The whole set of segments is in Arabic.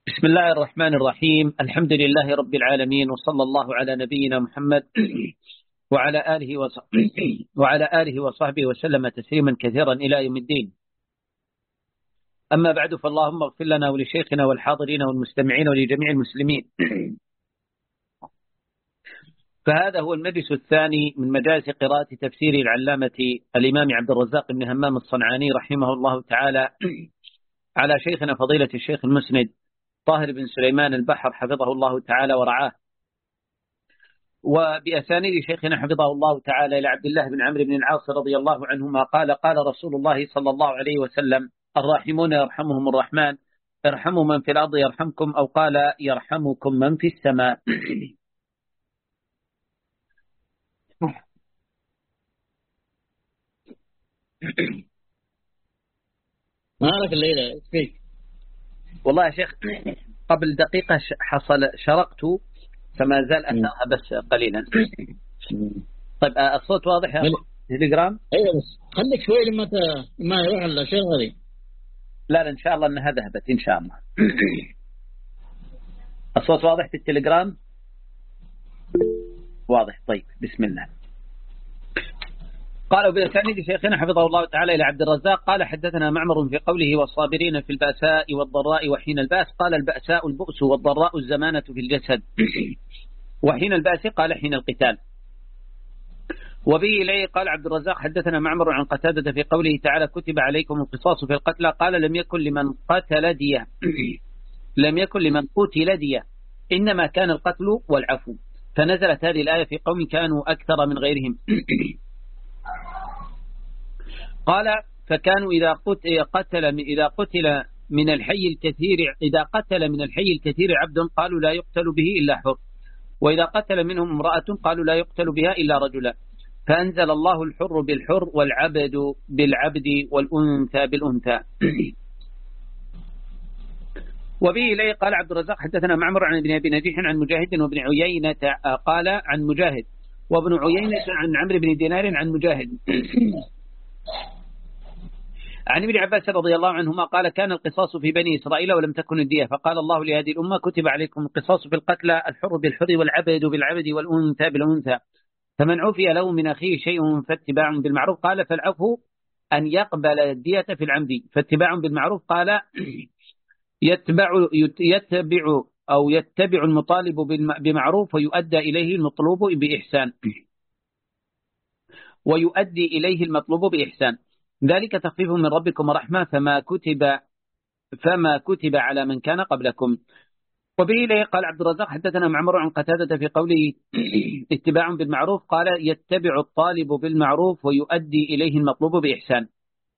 بسم الله الرحمن الرحيم. الحمد لله رب العالمين، وصلى الله على نبينا محمد وعلى آله وصحبه وسلم تسليما كثيرا إلى يوم الدين. أما بعد، فاللهم اغفر لنا ولشيخنا والحاضرين والمستمعين ولجميع المسلمين. فهذا هو المجلس الثاني من مجالس قراءة تفسير العلامة الإمام عبد الرزاق بن همام الصنعاني رحمه الله تعالى على شيخنا فضيلة الشيخ المسند طاهر بن سليمان البحر حفظه الله تعالى ورعاه، وبأسانيد شيخنا حفظه الله تعالى إلى عبد الله بن عمرو بن العاص رضي الله عنهما قال: قال رسول الله صلى الله عليه وسلم: الراحمون يرحمهم الرحمن، ارحموا من في الأرض يرحمكم، أو قال: يرحمكم من في السماء. مالك الليلة فيك؟ والله يا شيخ قبل دقيقة حصل شرقت، فما زال أثرها بس قليلا. طيب الصوت واضح يا تليجرام؟ ايوه بس خليك شوي لما يروح الشيء هذه. لا إن شاء الله أنها ذهبت إن شاء الله. الصوت واضح في التليجرام؟ واضح. طيب بسم الله. قال بأسانيد شيخنا حفظه الله تعالى إلى عبد الرزاق قال: حدثنا معمر في قوله: والصابرين في البأساء والضراء وحين البأس. قال: البأساء البؤس، والضراء الزمانة في الجسد، وحين البأس قال: حين القتال. وبه إليه قال عبد الرزاق: حدثنا معمر عن قتادة في قوله تعالى: كتب عليكم القصاص في القتلى. قال: لم يكن لمن قتل دية لم يكن لمن قتل دية، إنما كان القتل والعفو. فنزلت هذه الآية في قوم كانوا أكثر من غيرهم. قال: فكانوا إذا قتل من الحي الكثير عبد قالوا لا يقتل به إلا حر، وإذا قتل منهم امرأة قالوا لا يقتل بها إلا رجلا. فأنزل الله: الحر بالحر، والعبد بالعبد، والأنثى بالأنثى. وبه إليه قال عبد الرزاق: حدثنا معمر عن ابن أبي نجيح عن مجاهد وابن عيينة قال عن مجاهد وابن عيينة عن عمرو بن دينار عن مجاهد عن ابن عباس رضي الله عنهما قال: كان القصاص في بني إسرائيل ولم تكن الدية، فقال الله لهذه الأمة: كتب عليكم القصاص في القتلى، الحر بالحر، والعبد بالعبد، والأنثى بالأنثى، فمن عفي له من أخيه شيء فاتباع بالمعروف. قال: فالعفو أن يقبل الدية في العمد، فاتباع بالمعروف قال: يتبع المطالب بمعروف ويؤدى إليه المطلوب بإحسان، ذلك تخفيف من ربكم ورحمة، فما كتب على من كان قبلكم. وبه إليه قال عبد الرزاق: حدثنا معمر عن قتادة في قوله: اتباع بالمعروف. قال: يتبع الطالب بالمعروف ويؤدي إليه المطلوب بإحسان.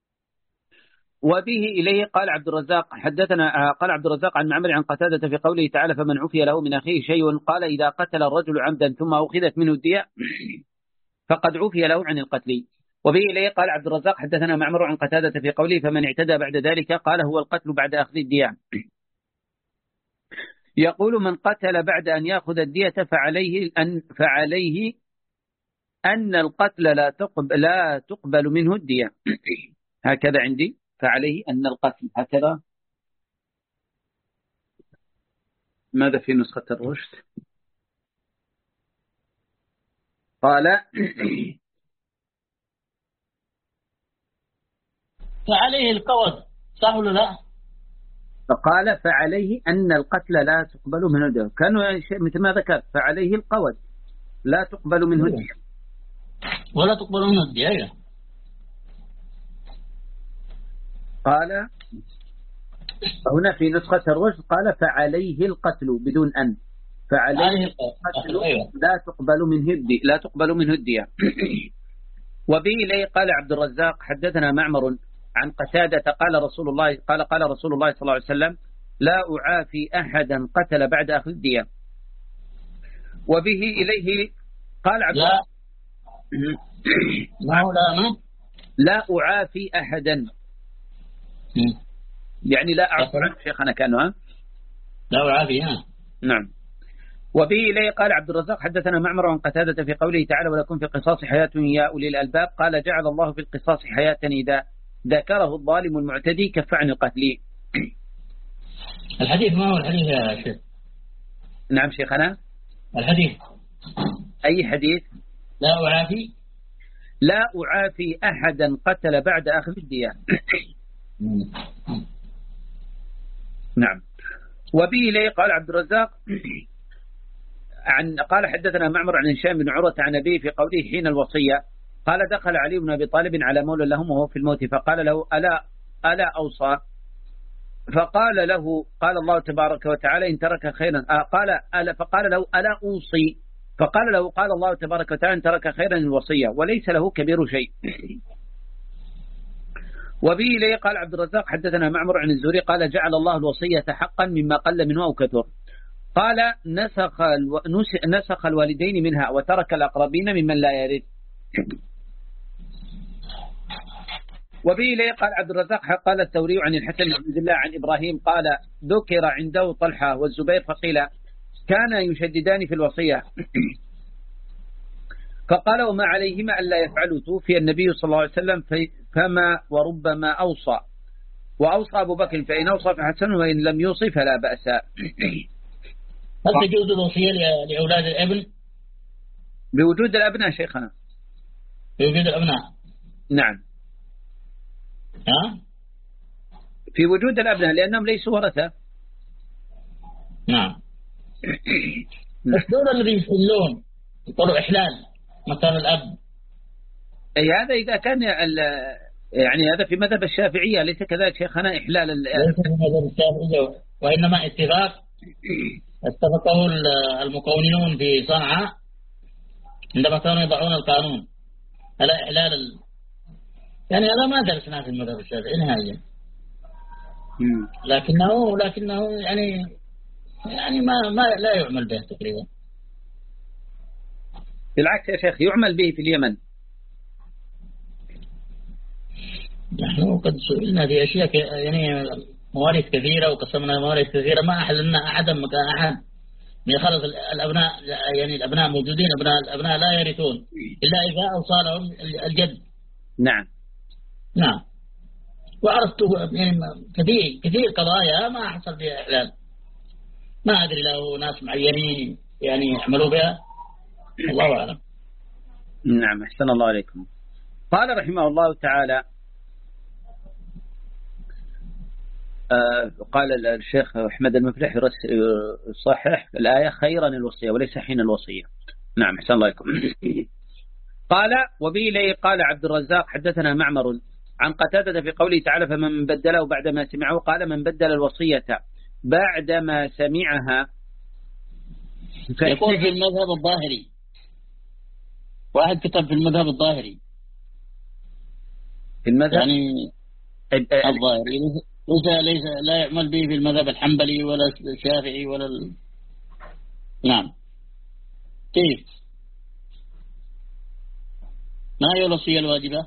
وبه إليه قال عبد الرزاق عن معمر عن قتادة في قوله تعالى: فمن عفي له من أخيه شيء. قال: إذا قتل الرجل عمدا ثم أخذت منه الدية فقد عفي له عن القتل. وبه إليه قال عبد الرزاق: حدثنا معمر عن قتادة في قوله: فمن اعتدى بعد ذلك. قال: هو القتل بعد أخذ الدية. يقول: من قتل بعد أن يأخذ الدية فعليه أن القتل لا تقبل منه الدية. هكذا عندي، فعليه أن القتل. هكذا ماذا في نسخة الرشد؟ قال: فعليه القود، صح ولا لا؟ فقال: فعليه أن القتل لا تقبل منه الدية. كانوا مثل ما ذكر: فعليه القود لا تقبل منه الدية، ولا تقبل منه الدية. قال هنا في نسخة الرشد قال: فعليه القتل بدون أن، فعليه القتل لا تقبل منه الدية. وبه إليه قال عبد الرزاق: حدثنا معمر عن قتادة قال: قال رسول الله صلى الله عليه وسلم: لا أعافي أحدا قتل بعد أخذ الدية. وبه إليه قال عبد الرزاق: لا أعافي أحدا، يعني لا أعفو عنه شيخنا كانوا لا أعافي. نعم. وبه إليه قال عبد الرزاق: حدثنا معمر عن قتادة في قوله تعالى: ولكم في القصاص حياة يا أولي الألباب. قال: جعل الله في القصاص حياة إذا ذكره الظالم المعتدي كف عن القتل. الحديث ما هو الحديث يا شيخ؟ نعم شيخنا. الحديث أي حديث؟ لا أعافي. لا أعافي أحدا قتل بعد أخذ الدية. نعم. وبه لي قال عبد الرزاق قال حدثنا معمر عن هشام بن عروة عن أبيه في قوله حين الوصية قال دخل علي بن أبي طالب على مولى لهم وهو في الموت فقال له ألا أوصى؟ فقال له قال الله تبارك وتعالى إن ترك خيرا فقال له ألا أوصي؟ فقال له قال الله تبارك وتعالى إن ترك خيرا الوصية وليس له كبير شيء. وبه لي قال عبد الرزاق حدثنا معمر عن الزهري قال جعل الله الوصية حقا مما قل منه أو كثر. قال نسخ الوالدين منها وترك الأقربين ممن لا يرث. وبه لي قال عبد الرزاق قال الثوري عن الحسن بن عبد الله عن إبراهيم قال ذكر عنده طلحة والزبير فقيل كان يشددان في الوصية فقال وما عليهما ألا يفعلوا توفي النبي صلى الله عليه وسلم فما وربما أوصى وأوصى أبو بكر فإن أوصى فحسن وإن لم يوصي فلا بأس. هل تجوز الوصية لأولاد الابن؟ بوجود الأبناء شيخنا. بوجود الأبناء. نعم. ها؟ في وجود الأبناء لأنهم ليسوا ورثة. نعم. بس دول الذي يحلون يقولوا إحلال مكان الأب. أي هذا إذا كان يعني هذا في مذهب الشافعية ليس كذلك شيخنا إحلال ليس في مذهب الشافعية وإنما اتفقه المكونون في صنعاء عندما كانوا يضعون القانون على إحلال يعني هذا ما درسناه في المذهب الشافعي نهائيا. لكنه يعني ما لا يعمل به تقريبا. بالعكس يا شيخ يعمل به في اليمن. نحن قد سئلنا في أشياء يعني مواريث كثيرة وقسمنا مواريث كثيرة ما أحللنا أحدا مكان أحد من خلص الأبناء يعني الأبناء موجودين الأبناء لا يرثون إلا إذا أوصى لهم الجد. نعم. نعم. وعرفت يعني كثير قضايا ما حصل فيها إحلال ما أدري له ناس معينين يعني يعملوا بها الله أعلم. نعم أحسن الله عليكم. قال رحمه الله تعالى قال الشيخ أحمد المفلح يصحح الآية خيرا الوصية وليس حين الوصية. نعم أحسن الله عليكم. قال وبه لي قال عبد الرزاق حدثنا معمر عن قتادة في قوله تعالى فمن بدله بعدما سمعه قال من بدل الوصية بعدما سمعها يقول في المذهب الظاهري واحد كتب في المذهب الظاهري في المذهب يعني الظاهري ليس لا يعمل به في المذهب الحنبلي ولا الشافعي ولا نعم. كيف ما هي الوصية الواجبة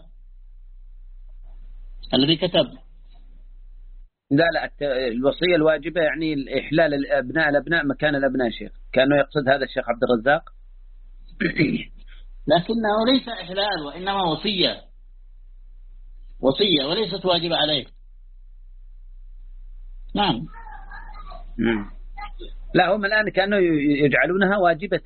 الذي كتب؟ لا الوصية الواجبة يعني إحلال الأبناء مكان الأبناء شيخ كانوا يقصد هذا الشيخ عبد الرزاق. لكنه ليس إحلال وإنما وصية وليست واجبة عليه. نعم. لا هم الآن كانوا يجعلونها واجبة.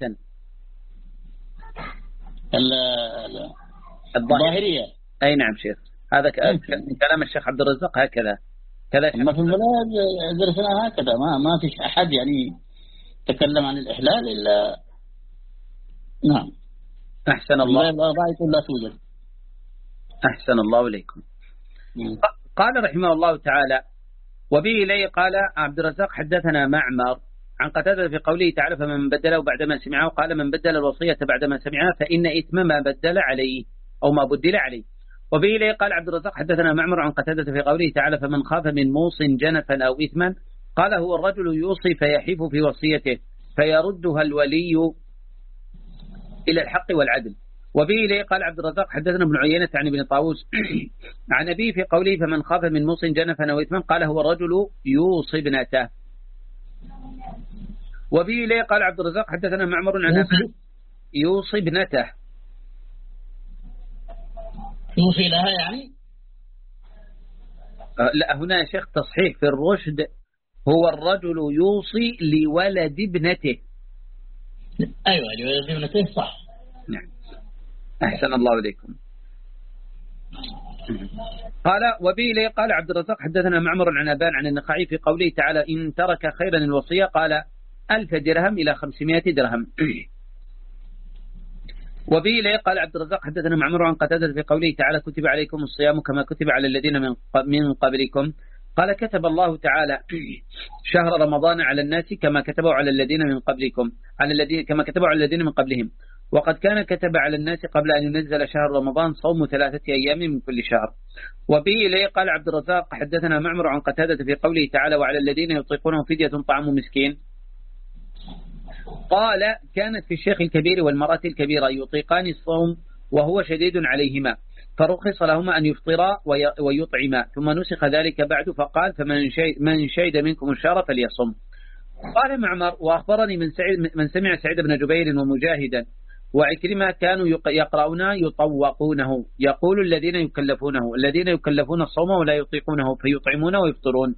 الظاهرية. أي نعم شيخ هذا كلام الشيخ عبد الرزاق هكذا كذا. ما في البلاد درسنا هكذا ما فيش أحد يعني تكلم عن الإحلال إلا نعم. أحسن الله. لا توجد. أحسن الله إليكم. قال رحمه الله تعالى وبه لي قال عبد الرزاق حدثنا معمر عن قتادة في قوله تعالى فمن بدله بعدما سمعه قال من بدل الوصية بعدما سمعها فإن إثم ما بدل عليه أو ما بدل عليه. وبه لي قال عبد الرزاق حدثنا معمر عن قتادة في قوله تعالى فمن خاف من موص جنفا أو إثما قال هو الرجل يوصي فيحيف في وصيته فيردها الولي إلى الحق والعدل. وبه لي قال عبد الرزاق حدثنا ابن عيينة عن ابن طاووس عن أبيه في قوله فمن خاف من موص جنفا أو إثما قال هو الرجل يوصي ابنته. وبه لي قال عبد الرزاق حدثنا معمر عن يوصي ابنته. يوصي لها يعني لا هنا يا شيخ تصحيح في الرشد هو الرجل يوصي لولد ابنته. أيوة لولد ابنته صح. نعم أحسن الله إليكم. قال وبه قال عبد الرزاق حدثنا معمر عن أبان عن النخعي في قوله تعالى إن ترك خيرا الوصية قال 1000 درهم إلى 500 درهم. وبه قال عبد الرزاق حدثنا معمر عن قتادة في قوله تعالى كتب عليكم الصيام كما كتب على الذين من قبلكم قال كتب الله تعالى شهر رمضان على الناس كما كتبوا على الذين من قبلكم كما كتبوا على الذين من قبلهم وقد كان كتب على الناس قبل أن ينزل شهر رمضان صوم 3 أيام من كل شهر. وبه قال عبد الرزاق حدثنا معمر عن قتادة في قوله تعالى وعلى الذين يطيقونه فدية طعام مسكين قال كانت في الشيخ الكبير والمرأة الكبيرة يطيقان الصوم وهو شديد عليهما فرخص لهما أن يفطرا ويطعما ثم نسخ ذلك بعد فقال فمن شهد منكم الشهر فليصم. قال معمر وأخبرني من سمع سعيد بن جبير ومجاهدا وعكرمة كانوا يقرؤون يطوقونه يقول الذين يكلفون الصوم ولا يطيقونه فيطعمون ويفطرون.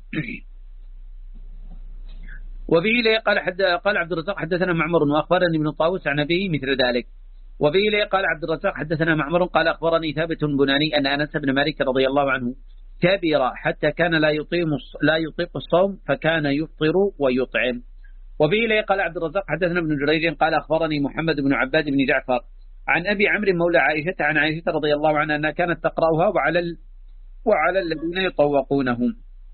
وبه قال عبد الرزاق حدثنا معمر وأخبرني ابن طاووس عن أبيه مثل ذلك. وبه قال عبد الرزاق حدثنا معمر قال أخبرني ثابت بناني أن أنس بن مالك رضي الله عنه كبر حتى كان لا يطيق الصوم فكان يفطر ويطعم. وبه قال عبد الرزاق حدثنا ابن جريج قال أخبرني محمد بن عباد بن جعفر عن أبي عمرو مولى عائشة عن عائشة رضي الله عنها أنها كانت تقرأها وعلى الذين يطوقونهم.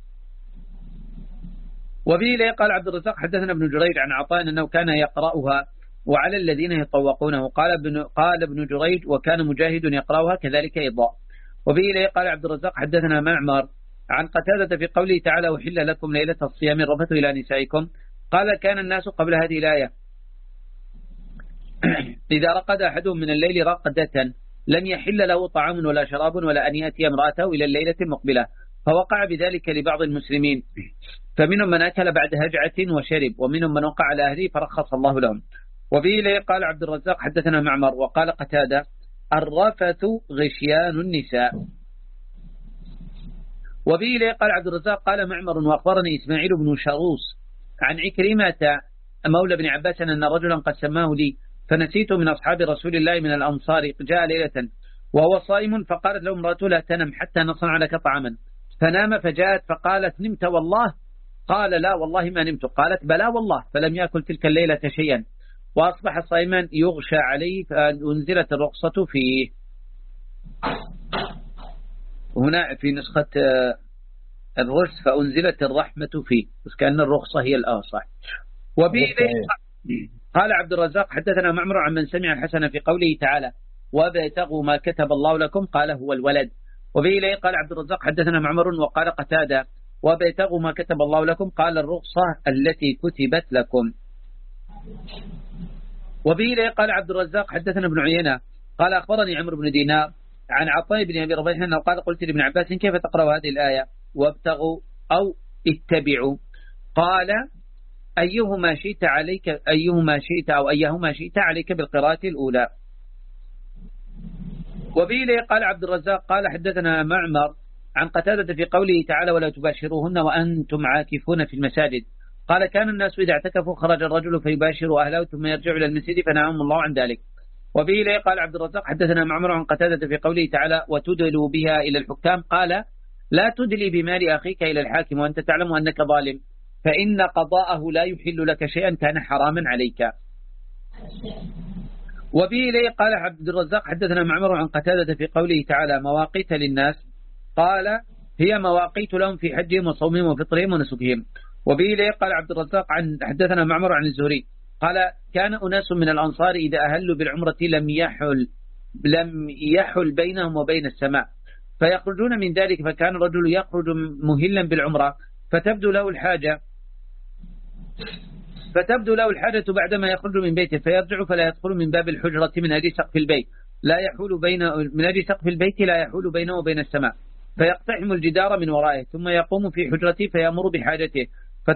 وبه قال عبد الرزاق حدثنا ابن جريج عن عطاء أنه كان يقرأها وعلى الذين يطوقونه قال ابن جريج وكان مجاهد يقرأها كذلك أيضا. وبه قال عبد الرزاق حدثنا معمر عن قتادة في قوله تعالى أحل لكم ليلة الصيام الرفث إلى نسائكم قال كان الناس قبل هذه الآية إذا رقد أحدهم من الليل رقدة لم يحل له طعام ولا شراب ولا أن يأتي امرأته إلى الليلة المقبلة فوقع بذلك لبعض المسلمين فمنهم من أكل بعد هجعة وشرب ومنهم من وقع على أهله فرخص الله لهم. وبه قال عبد الرزاق حدثنا معمر وقال قتادة الرفث غشيان النساء. وبه قال عبد الرزاق قال معمر وأخبرني إسماعيل بن شروس عن عكرمة مولى بن عباس أن رجلا قد سماه لي فنسيت من أصحاب رسول الله من الأنصار جاء ليلة وهو صائم فقالت له امرأته لا تنم حتى نصنع لك طعاما فنام فجاءت فقالت نمت والله قال لا والله ما نمت قالت بلا والله فلم يأكل تلك الليلة شيئا وأصبح صائما يغشى عليه فأنزلت الرخصة فيه. هنا في نسخة الرخص فأنزلت الرحمة فيه بس كأن الرخصة هي الأصح. وبه قال عبد الرزاق حدثنا معمر عن من سمع الحسن في قوله تعالى وابتغوا ما كتب الله لكم قال هو الولد. وبه قال عبد الرزاق حدثنا معمر وقال قتادة وابتغوا ما كتب الله لكم قال الرخصة التي كتبت لكم. وبه قال عبد الرزاق حدثنا ابن عيينة قال أخبرني عمرو بن دينار عن عطاء بن أبي ربيح أنه قال قلت لابن عباس كيف تقرأ هذه الآية وابتغوا أو اتبعوا قال أيهما شئت عليك بالقراءة الأولى. وبه قال عبد الرزاق قال حدثنا معمر عن قتادة في قوله تعالى ولا تباشروهن وأنتم عاكفون في المساجد قال كان الناس إذا اعتكفوا خرج الرجل فيباشر أهله ثم يرجع إلى المسجد فنهاهم الله عن ذلك. وبه قال عبد الرزاق حدثنا معمر عن قتادة في قوله تعالى وتدلوا بها إلى الحكام قال لا تدلي بمال أخيك إلى الحاكم وأنت تعلم أنك ظالم فإن قضاءه لا يحل لك شيئا كان حراما عليك. وبه قال عبد الرزاق حدثنا معمر عن قتادة في قوله تعالى مواقيت للناس قال هي مواقيت لهم في حجهم وصومهم وفطرهم ونسكهم. وبه قال عبد الرزاق عن حدثنا معمر عن الزهري قال كان أناس من الأنصار إذا أهلوا بالعمرة لم يحل بينهم وبين السماء فيخرجون من ذلك فكان الرجل يخرج مهلا بالعمرة فتبدو له الحاجة بعدما يخرج من بيته فيرجع فلا يدخل من باب الحجرة من أجل سقف البيت لا يحول بينه وبين السماء فيقتحم الجدار من ورائه ثم يقوم في حجرته فيأمر بحاجته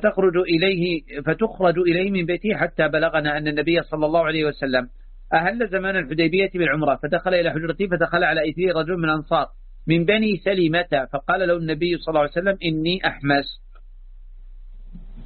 فتخرج إليه من بيته حتى بلغنا أن النبي صلى الله عليه وسلم أهل زمان الحديبية بالعمرة فدخل إلى حجرته فدخل على إثير رجل من الأنصار من بني سليمة فقال له النبي صلى الله عليه وسلم إني أحمس.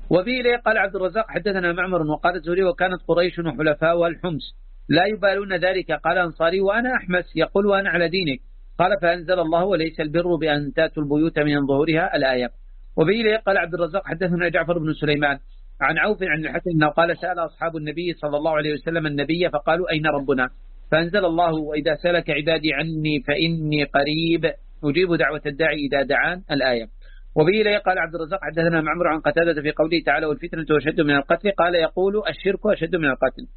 وبه إليه قال عبد الرزاق حدثنا معمر وقال الزهري وكانت قريش وحلفاء الحمص لا يبالون ذلك. قال أنصاري وأنا أحمس يقول وأنا على دينك. قال فأنزل الله وليس البر بأن تأتوا البيوت من ظهورها الآية. وبه إليه قال عبد الرزاق حدثنا جعفر بن سليمان عن عوف عن الحسن أنه قال سأل أصحاب النبي صلى الله عليه وسلم النبي فقالوا أين ربنا؟ فأنزل الله وإذا سلك عبادي عني فإني قريب أجيب دعوة الداعي إذا دعان الآية. وبه إليه قال عبد الرزاق حدثنا معمر عن قتادة في قوله تعالى والفتنة أشد من القتل قال يقول الشرك أشد من القتل.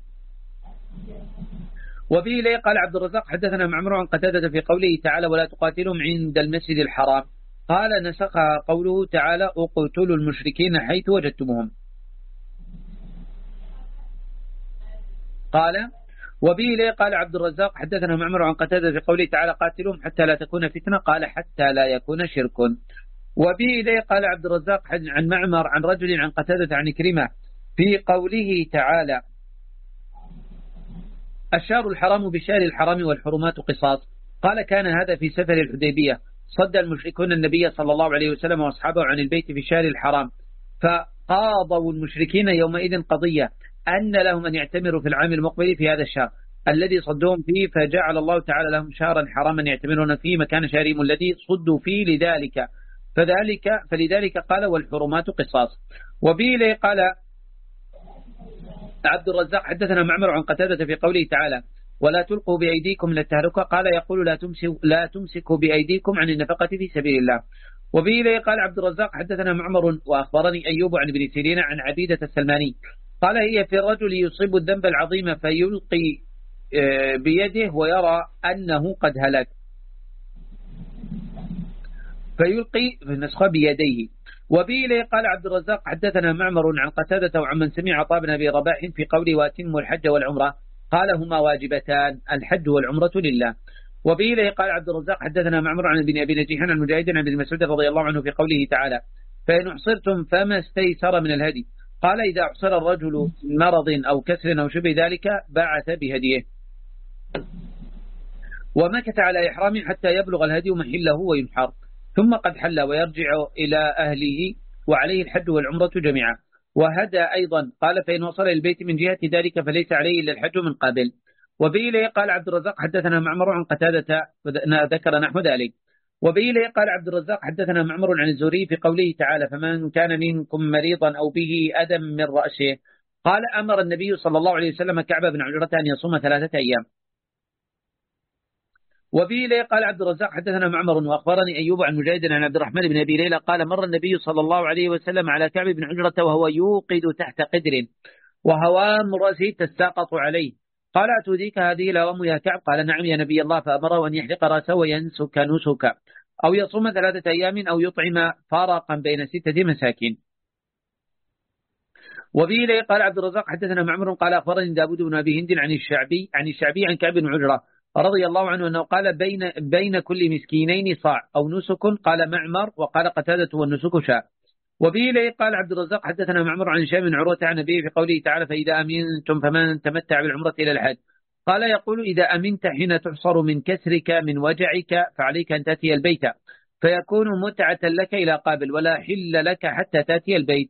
وبه إليه قال عبد الرزاق حدثنا معمر عن قتادة في قوله تعالى ولا تقاتلهم عند المسجد الحرام قال نسخ قوله تعالى اقتلوا المشركين حيث وجدتموهم. قال وبه إليه قال عبد الرزاق حدثنا معمر عن قتادة في قوله تعالى قاتلهم حتى لا تكون فتنة قال حتى لا يكون شرك. وبه إليه قال عبد الرزاق عن معمر عن رجل عن قتادة عن كريمة في قوله تعالى الشهر الحرام بشهر الحرام والحرمات قصاص قال كان هذا في سفر الحديبية صد المشركون النبي صلى الله عليه وسلم وأصحابه عن البيت في الشهر الحرام فقاضوا المشركين يومئذ قضية أن لهم أن يعتمروا في العام المقبل في هذا الشهر الذي صدوهم فيه فجعل الله تعالى لهم شهرا حراما يعتمرون فيه مكان شهرهم الذي صدوا فيه فلذلك قال والحرمات قصاص. وبه قال عبد الرزاق حدثنا معمر عن قتادة في قوله تعالى ولا تلقوا بأيديكم للتهلكة قال يقول لا تمسكوا بأيديكم عن النفقة في سبيل الله. وبه قال عبد الرزاق حدثنا معمر وأخبرني أيوب عن ابن سيرين عن عبيدة السلماني قال هي في الرجل يصيب الذنب العظيم فيلقي بيده ويرى أنه قد هلك فيلقي في النسخة بيديه. وبه قال عبد الرزاق حدثنا معمر عن قتادة وعمن سمع عطاء بن أبي رباح في قوله واتموا الحج والعمرة قال هما واجبتان الحج والعمرة لله. وبه قال عبد الرزاق حدثنا معمر عن ابن أبي نجيح عن مجاهد عن ابن مسعود رضي الله عنه في قوله تعالى فإن أحصرتم فما استيسر من الهدي قال إذا أحصر الرجل مرض أو كسر أو شبه ذلك بعث بهديه ومكث على إحرامه حتى يبلغ الهدي محله وينحر ثم قد حل ويرجع إلى أهله وعليه الحج والعمرة جميعا. وهدى أيضا قال فإن وصل البيت من جهة ذلك فليس عليه إلا الحج من قبل. وبه قال عبد الرزاق حدثنا معمر عن قتادة ذكر نحو ذلك. وبه قال عبد الرزاق حدثنا معمر عن الزهري في قوله تعالى فمن كان منكم مريضا أو به أذى من رأسه قال أمر النبي صلى الله عليه وسلم كعب بن عجرة أن يصوم 3 أيام. وبه قال عبد الرزاق حدثنا معمر وأخبرني أيوب عن مجاهد عن عبد الرحمن بن أبي ليلى قال مر النبي صلى الله عليه وسلم على كعب بن عجرة وهو يوقد تحت قدر وهوام رأسه تساقط عليه قال أتوديك هذه الهوام يا كعب قال نعم يا نبي الله فأمره أن يحلق رأسه وينسك نسك أو يصوم 3 أيام أو يطعم فارقا بين 6 مساكين. وبه قال عبد الرزاق حدثنا معمر قال أخبرني داود بن أبي هند عن الشعبي عن كعب بن عجرة رضي الله عنه أنه قال بين كل مسكينين صاع أو نسك قال معمر وقال قتادة والنسك شاء. وبه قال عبد الرزاق حدثنا معمر عن هشام بن عروة عن أبيه في قوله تعالى فإذا أمنتم فمن تمتع بالعمرة إلى الحج قال يقول إذا أمنت حين تحصر من كسرك من وجعك فعليك أن تأتي البيت فيكون متعة لك إلى قابل ولا حل لك حتى تأتي البيت.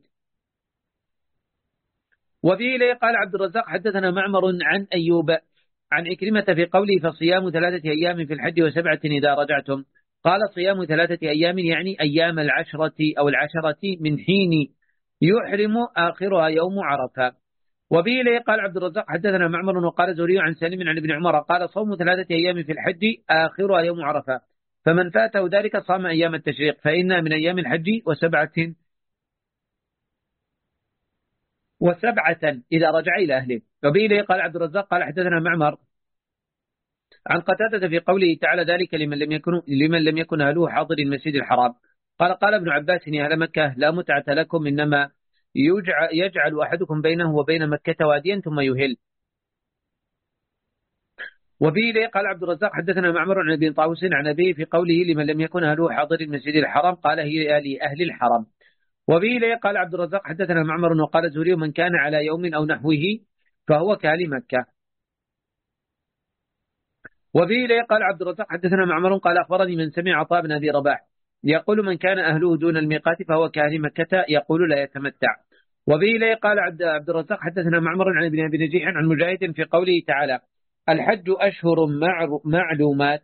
وبه قال عبد الرزاق حدثنا معمر عن أيوب عن إكرمة في قوله فصيام 3 أيام في الحج و7 إذا رجعتم قال صيام 3 أيام يعني أيام العشرة أو العشرة من حين يحرم آخرها يوم عرفة. وبه قال عبد الرزاق حدثنا معمر وقال زهري عن سالم عن ابن عمر قال صوم 3 أيام في الحج آخرها يوم عرفة فمن فاته ذلك صام أيام التشريق فإن من أيام الحج وسبعة إذا رجع إلى أهله. وبه قال عبد الرزاق قال حدثنا معمر عن قتادة في قوله تعالى ذلك لمن لم يكن أهله حاضر المسجد الحرام قال ابن عباس يا أهل مكة لا متعة لكم إنما يجعل أحدكم بينه وبين مكة واديا ثم يهل. وبه قال عبد الرزاق حدثنا معمر عن ابن طاووس عن أبيه في قوله لمن لم يكن أهله حاضر المسجد الحرام قال هي لأهل الحرم. وبه قال عبد الرزاق حدثنا معمر وقال الزهري من كان على يوم أو نحوه فهو كأهل مكة. وبه قال عبد الرزاق حدثنا معمر قال أخبرني من سمع عطاء بن أبي رباح يقول من كان أهله دون الميقات فهو كأهل مكة يقول لا يتمتع. وبه إليه قال عبد الرزاق حدثنا معمر عن ابن أبي نجيح عن مجاهد في قوله تعالى الحج أشهر معلومات،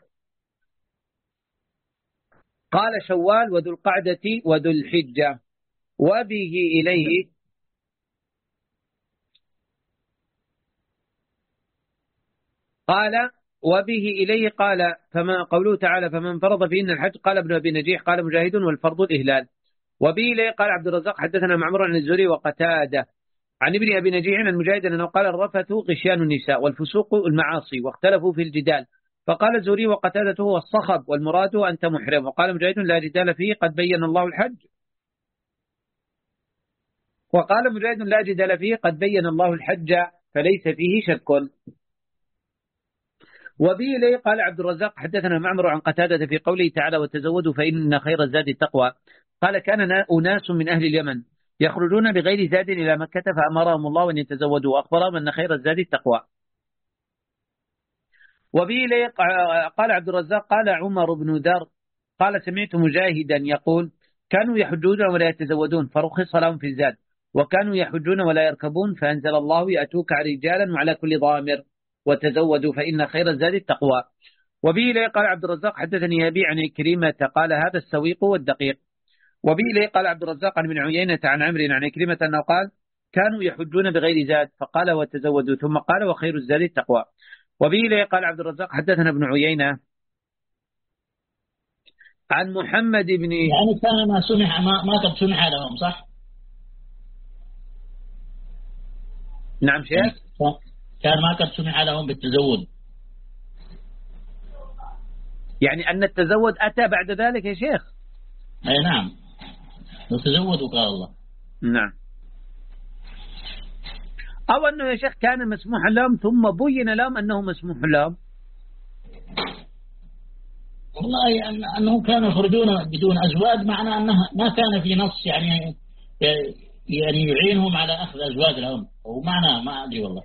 قال شوال وذو القعدة وذو الحجة. وبه إليه قال فما قوله تعالى فمن فرض فيهن الحج، قال ابن أبي نجيح قال مجاهد والفرض الإهلال. وبه إليه قال عبد الرزاق حدثنا معمر عن الزهري وقتادة عن ابن أبي نجيح عن مجاهد أنه قال الرفث غشيان النساء والفسوق المعاصي، واختلفوا في الجدال، فقال الزهري وقتادة هو الصخب والمراد أنت محرم، وقال مجاهد لا جدال فيه قد بين الله الحج، وقال مجاهد لا جدال فيه قد بين الله الحج فليس فيه شك. وبه إليه قال عبد الرزاق حدثنا معمر عن قتادة في قوله تعالى وتزودوا فإن خير الزاد التقوى، قال كان أناس من أهل اليمن يخرجون بغير زاد إلى مكة فأمرهم الله أن يتزودوا، وأخبرهم أن خير الزاد التقوى. وبه إليه قال عبد الرزاق قال عمر بن ذر قال سمعت مجاهدا يقول كانوا يحجون ولا يتزودون فرخص لهم في الزاد، وكانوا يحجون ولا يركبون فأنزل الله يأتوك رجالا وعلى كل ضامر وتزودوا فإن خير الزاد التقوى. وبه إليه قال عبد الرزاق حدثني أبي عن كريمة قال هذا السويق والدقيق. وبه إليه قال عبد الرزاق عن بن عيينة عن عمرو عن كريمة أنه قال كانوا يحجون بغير زاد فقال وتزودوا، ثم قال وخير الزاد التقوى. وبه إليه قال عبد الرزاق حدثنا ابن عيينة عن محمد بن يعني كان ما قد سمح لهم صح؟ نعم شيخ، كان ما قد سمح لهم بالتزود، يعني أن التزود أتى بعد ذلك يا شيخ. أي نعم وتزودوا قال الله. نعم، أو أنه يا شيخ كان مسموحا لهم ثم بين لهم أنه مسموح لهم. والله أنه كانوا يخرجون بدون أزواج، معنى أنه ما كان في نص يعني يعينهم على أخذ أزواج لهم، ومعنى ما أدري والله.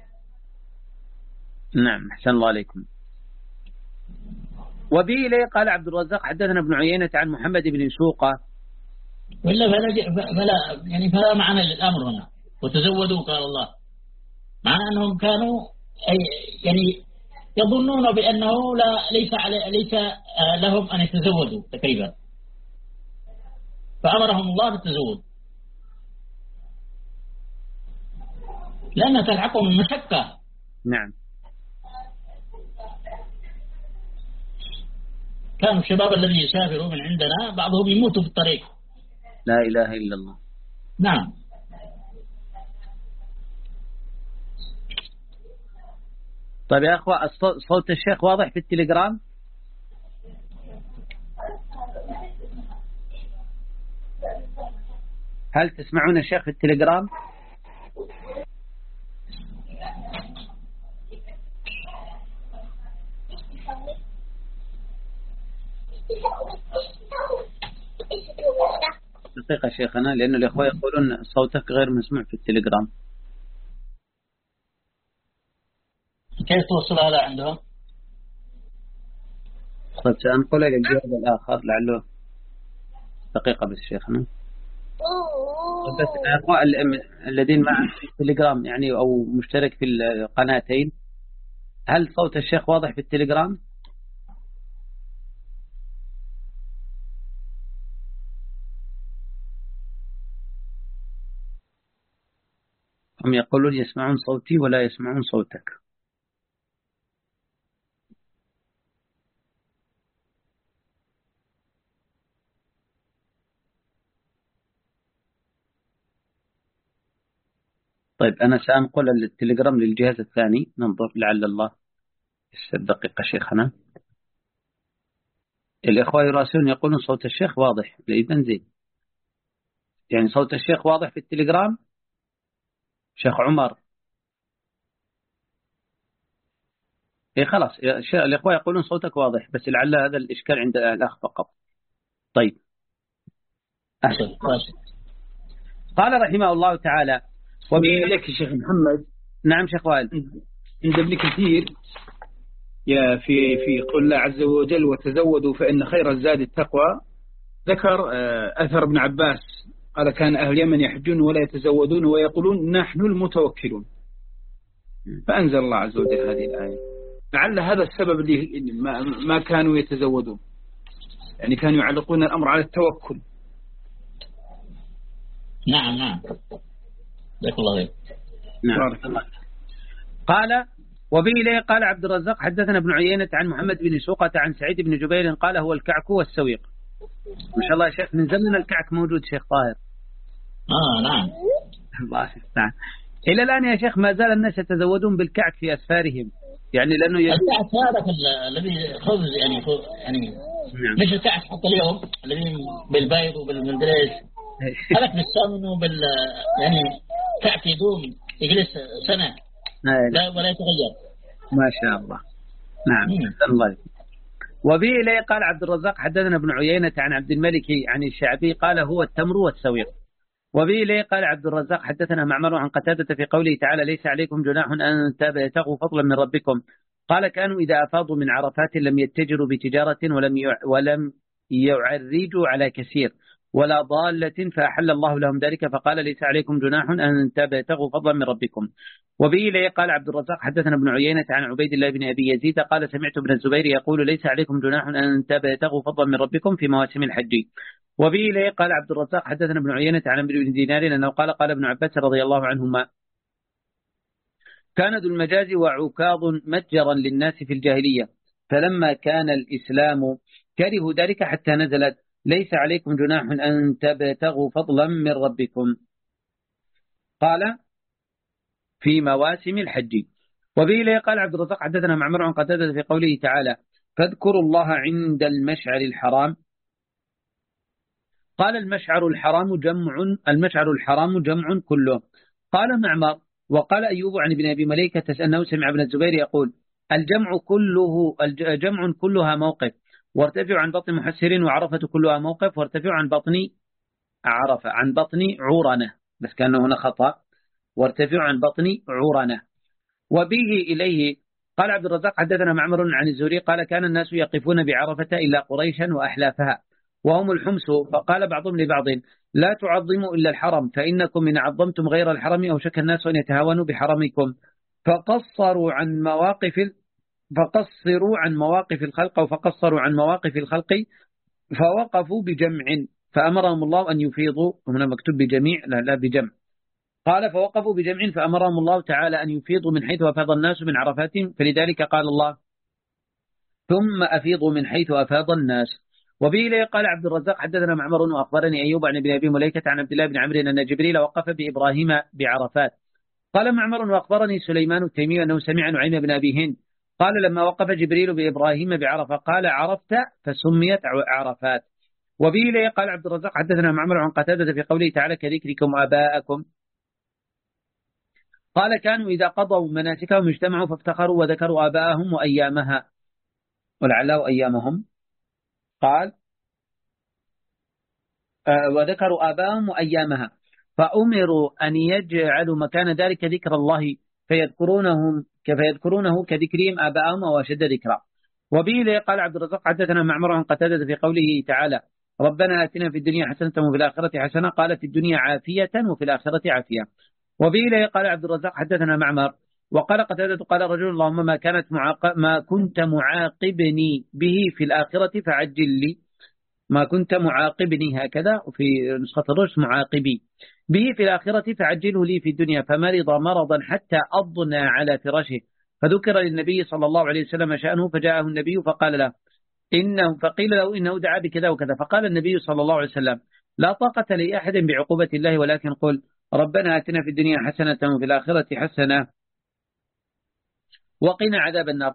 نعم أحسن الله عليكم. وبه إليه قال عبد الرزاق حدثنا ابن عيينة عن محمد بن سوقة ولا فلا معنى للأمر هنا وتزودوا قال الله، معنى أنهم كانوا يعني يظنون بأنه ليس لهم أن يتزودوا تقريبا، فأمرهم الله بالتزود لأنها تلحقهم المشقة. نعم. كانوا الشباب الذي يسافروا من عندنا بعضهم يموتوا في الطريق. لا إله إلا الله. نعم. طيب يا أخوة صوت الشيخ واضح في التليجرام؟ هل تسمعون الشيخ في التليجرام؟ دقيقة شيخنا لأن الإخوة يقولون صوتك غير مسموع في التليجرام. كيف توصل هذا عندهم؟ طيب سأنقل إلى الجواب الآخر لعله. دقيقة بس شيخنا. بس الإخوة الذين معنا في التليجرام يعني أو مشترك في القناتين، هل صوت الشيخ واضح في التليجرام؟ هم يقولون يسمعون صوتي ولا يسمعون صوتك. طيب أنا سأنقل التليجرام للجهاز الثاني ننظر لعل الله يسر. دقيقة شيخنا. الإخوة يراسلون يقولون صوت الشيخ واضح، إذن زين. يعني صوت الشيخ واضح في التليجرام شيخ عمر. إيه خلاص الإخوة يقولون صوتك واضح، بس لعل هذا الإشكال عند الأخ فقط. طيب أحسن. قال رحمه الله تعالى لك يا شيخ محمد. نعم شيخ وائل. عند ابن كثير في قول الله عز وجل وتزودوا فإن خير الزاد التقوى، ذكر أثر ابن عباس قال كان أهل اليمن يحجون ولا يتزودون ويقولون نحن المتوكلون، فأنزل الله عز وجل هذه الآية. لعل هذا السبب اللي ما كانوا يتزودون، يعني كانوا يعلقون الأمر على التوكل. نعم جزاك الله خير. نعم. قال وبه إليه قال عبد الرزاق حدثنا ابن عيينة عن محمد بن سوقة عن سعيد بن جبير قال هو الكعك والسويق. ما شاء الله يا شيخ، من زمن الكعك موجود شيخ طاهر. نعم. الله نعم. إلى الآن يا شيخ ما زال الناس يتزودون بالكعك في أسفارهم، يعني لأنه الكعك هذا الذي خبز يعني نعم. مش الكعك حتى اليوم الذي بالبيض وبالمندريش هذاك بالسمن يعني كعك يدوم يجلس سنة لا ولا يتغير. ما شاء الله. نعم. الله. وبه إليه قال عبد الرزاق حدثنا ابن عيينة عن عبد الملك عن الشعبي قال هو التمر والسويق. وبه إليه قال عبد الرزاق حدثنا معمر عن قتادة في قوله تعالى ليس عليكم جناح أن تبتغوا فضلا من ربكم. قال كانوا إذا أفاضوا من عرفات لم يتجروا بتجارة ولم يعرجوا على كثير ولا ضالة فأحل الله لهم ذلك، فقال ليس عليكم جناح أن تبتغوا فضلا من ربكم. وبه إليه قال عبد الرزاق حدثنا ابن عيينة عن عبيد الله بن أبي يزيد قال سمعت ابن الزبير يقول ليس عليكم جناح أن تبتغوا فضلا من ربكم في مواسم الحج. وبه إليه قال عبد الرزاق حدثنا ابن عيينة عن عمرو بن دينار أنه قال ابن عباس رضي الله عنهما كان ذو المجاز وعكاظ متجرا للناس في الجاهلية، فلما كان الإسلام كرهوا ذلك حتى نزلت ليس عليكم جناح أن تبتغوا فضلا من ربكم قال في مواسم الحج. وبه إليه قال عبد الرزاق حدثنا معمر عن قتادة في قوله تعالى فاذكروا الله عند المشعر الحرام. قال المشعر الحرام جمع كله. قال معمر وقال أيوب عن ابن أبي مليكة أنه سمع ابن الزبير يقول الجمع كلها موقف وارتفع عن بطن محسر وعرفة كلها موقف وارتفع عن بطن عرفة عن بطن عورنة، بس كان هنا خطأ وارتفع عن بطن عورنة. وبه إليه قال عبد الرزاق حدثنا معمر عن الزهري قال كان الناس يقفون بعرفة إلا قريشا وأحلافها وهم الحمس، فقال بعضهم لبعض لا تعظموا إلا الحرم فإنكم من عظمتم غير الحرم أوشك الناس أن يتهاونوا بحرمكم، فقصروا عن مواقف الخلق أو فقصروا عن مواقف الخلق فوقفوا بجمع فأمرهم الله أن يفيضوا. هنا مكتوب بجميع لا بجمع. قال فوقفوا بجمع فأمرهم الله تعالى أن يفيضوا من حيث أفاض الناس من عرفات، فلذلك قال الله ثم أفيضوا من حيث أفاض الناس. وبه إليه قال عبد الرزاق حدثنا معمر وأخبرني أيوب عن ابن أبي مليكة عن عبد الله بن عمرو أن جبريل وقف بإبراهيم بعرفات. قال معمر وأخبرني سليمان التيمي أنه سمع نعيم بن أبي هند قال لما وقف جبريل بإبراهيم بعرفة قال عرفت فسميت عرفات. وبه إليه قال عبد الرزاق حدثنا معمر عن قتادة في قوله تعالى كذكركم آباءكم. قال كانوا إذا قضوا مناسكهم اجتمعوا فافتخروا وذكروا آباءهم وأيامها ولعله أيامهم قال وذكروا آباءهم وأيامها فأمروا أن يجعلوا مكان ذلك ذكر الله فيذكرونه كذكرهم آباءهم وأشد ذكرا. وبه إليه قال عبد الرزاق حدثنا معمر عن قتادة في قوله تعالى ربنا آتنا في الدنيا حسنة وفي الآخرة حسنة قال في الدنيا عافية وفي الآخرة عافية. وبه إليه قال عبد الرزاق حدثنا معمر وقال قتادة قال رجل اللهم ما كنت معاقبني به في الآخرة فعجل لي، ما كنت معاقبني هكذا وفي نسخة الرجل معاقبي به في الآخرة فعجله لي في الدنيا، فمرض مرضا حتى أضنى على فراشه فذكر للنبي صلى الله عليه وسلم شأنه فجاءه النبي فقيل له إنه دعا بكذا وكذا، فقال النبي صلى الله عليه وسلم لا طاقة لأحد بعقوبة الله ولكن قل ربنا آتنا في الدنيا حسنة وفي الآخرة حسنة وقنا عذاب النار.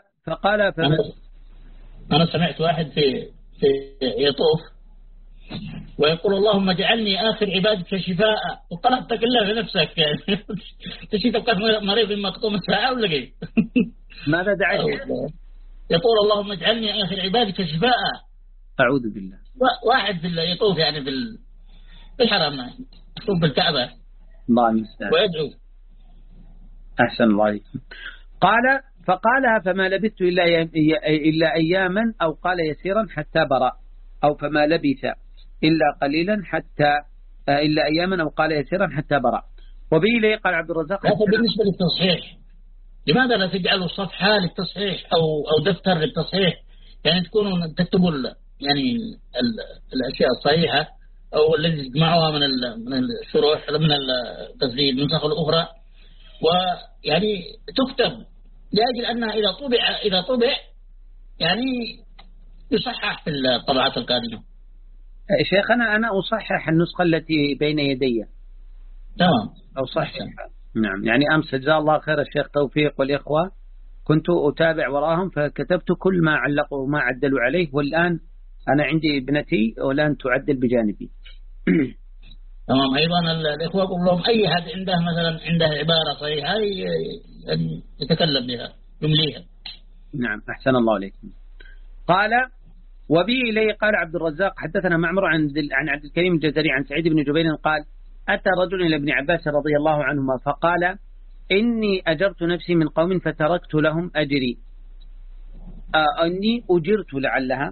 أنا سمعت واحد في يطوف ويقول اللهم اجعلني آخر عبادك شفاء، وقرأت كلها في نفسك يعني تشي تبقى مريض لما تقوم الساعة ولا كيف؟ ماذا دعيت؟ يقول اللهم اجعلني آخر عبادك شفاء. أعوذ بالله. واحد في يطوف يعني في الحرم يطوف بالكعبة الله المستعان ويدعو. أحسن الله عليكم. فقالها فما لبثت إلا أياما أو قال يسيرا حتى برأ أو فما لبث إلا قليلا حتى إلا أياما أو قال يسيرا حتى برأ. وبه إليه قال عبد الرزاق. هذا بالنسبة للتصحيح، لماذا لا تجعلوا صفحة للتصحيح أو دفتر للتصحيح؟ يعني تكونوا تكتبوا يعني الأشياء الصحيحة أو الذي تجمعوها من الشروح من قصدي النسخ الأخرى، ويعني تكتب لأجل أنها إذا طبع يعني يصحح في الطبعات القادمة. شيخ أنا أصحح النسخة التي بين يدي. تمام. أو صحح. نعم، يعني أمس جزاه الله خير الشيخ توفيق والإخوة كنت أتابع وراهم فكتبت كل ما علقوا وما عدلوا عليه، والآن أنا عندي ابنتي والآن تعدل بجانبي. تمام. أيضا الإخوة يقول لهم أي أحد عنده عبارة صحيحة يتكلم بها يمليها. نعم، أحسن الله عليكم. قال وبه إليه قال عبد الرزاق حدثنا معمر عن عبد الكريم الجزري عن سعيد بن جبير قال أتى رجل إلى ابن عباس رضي الله عنهما فقال إني أجرت نفسي من قوم فتركت لهم أجري. أني أجرت لعلها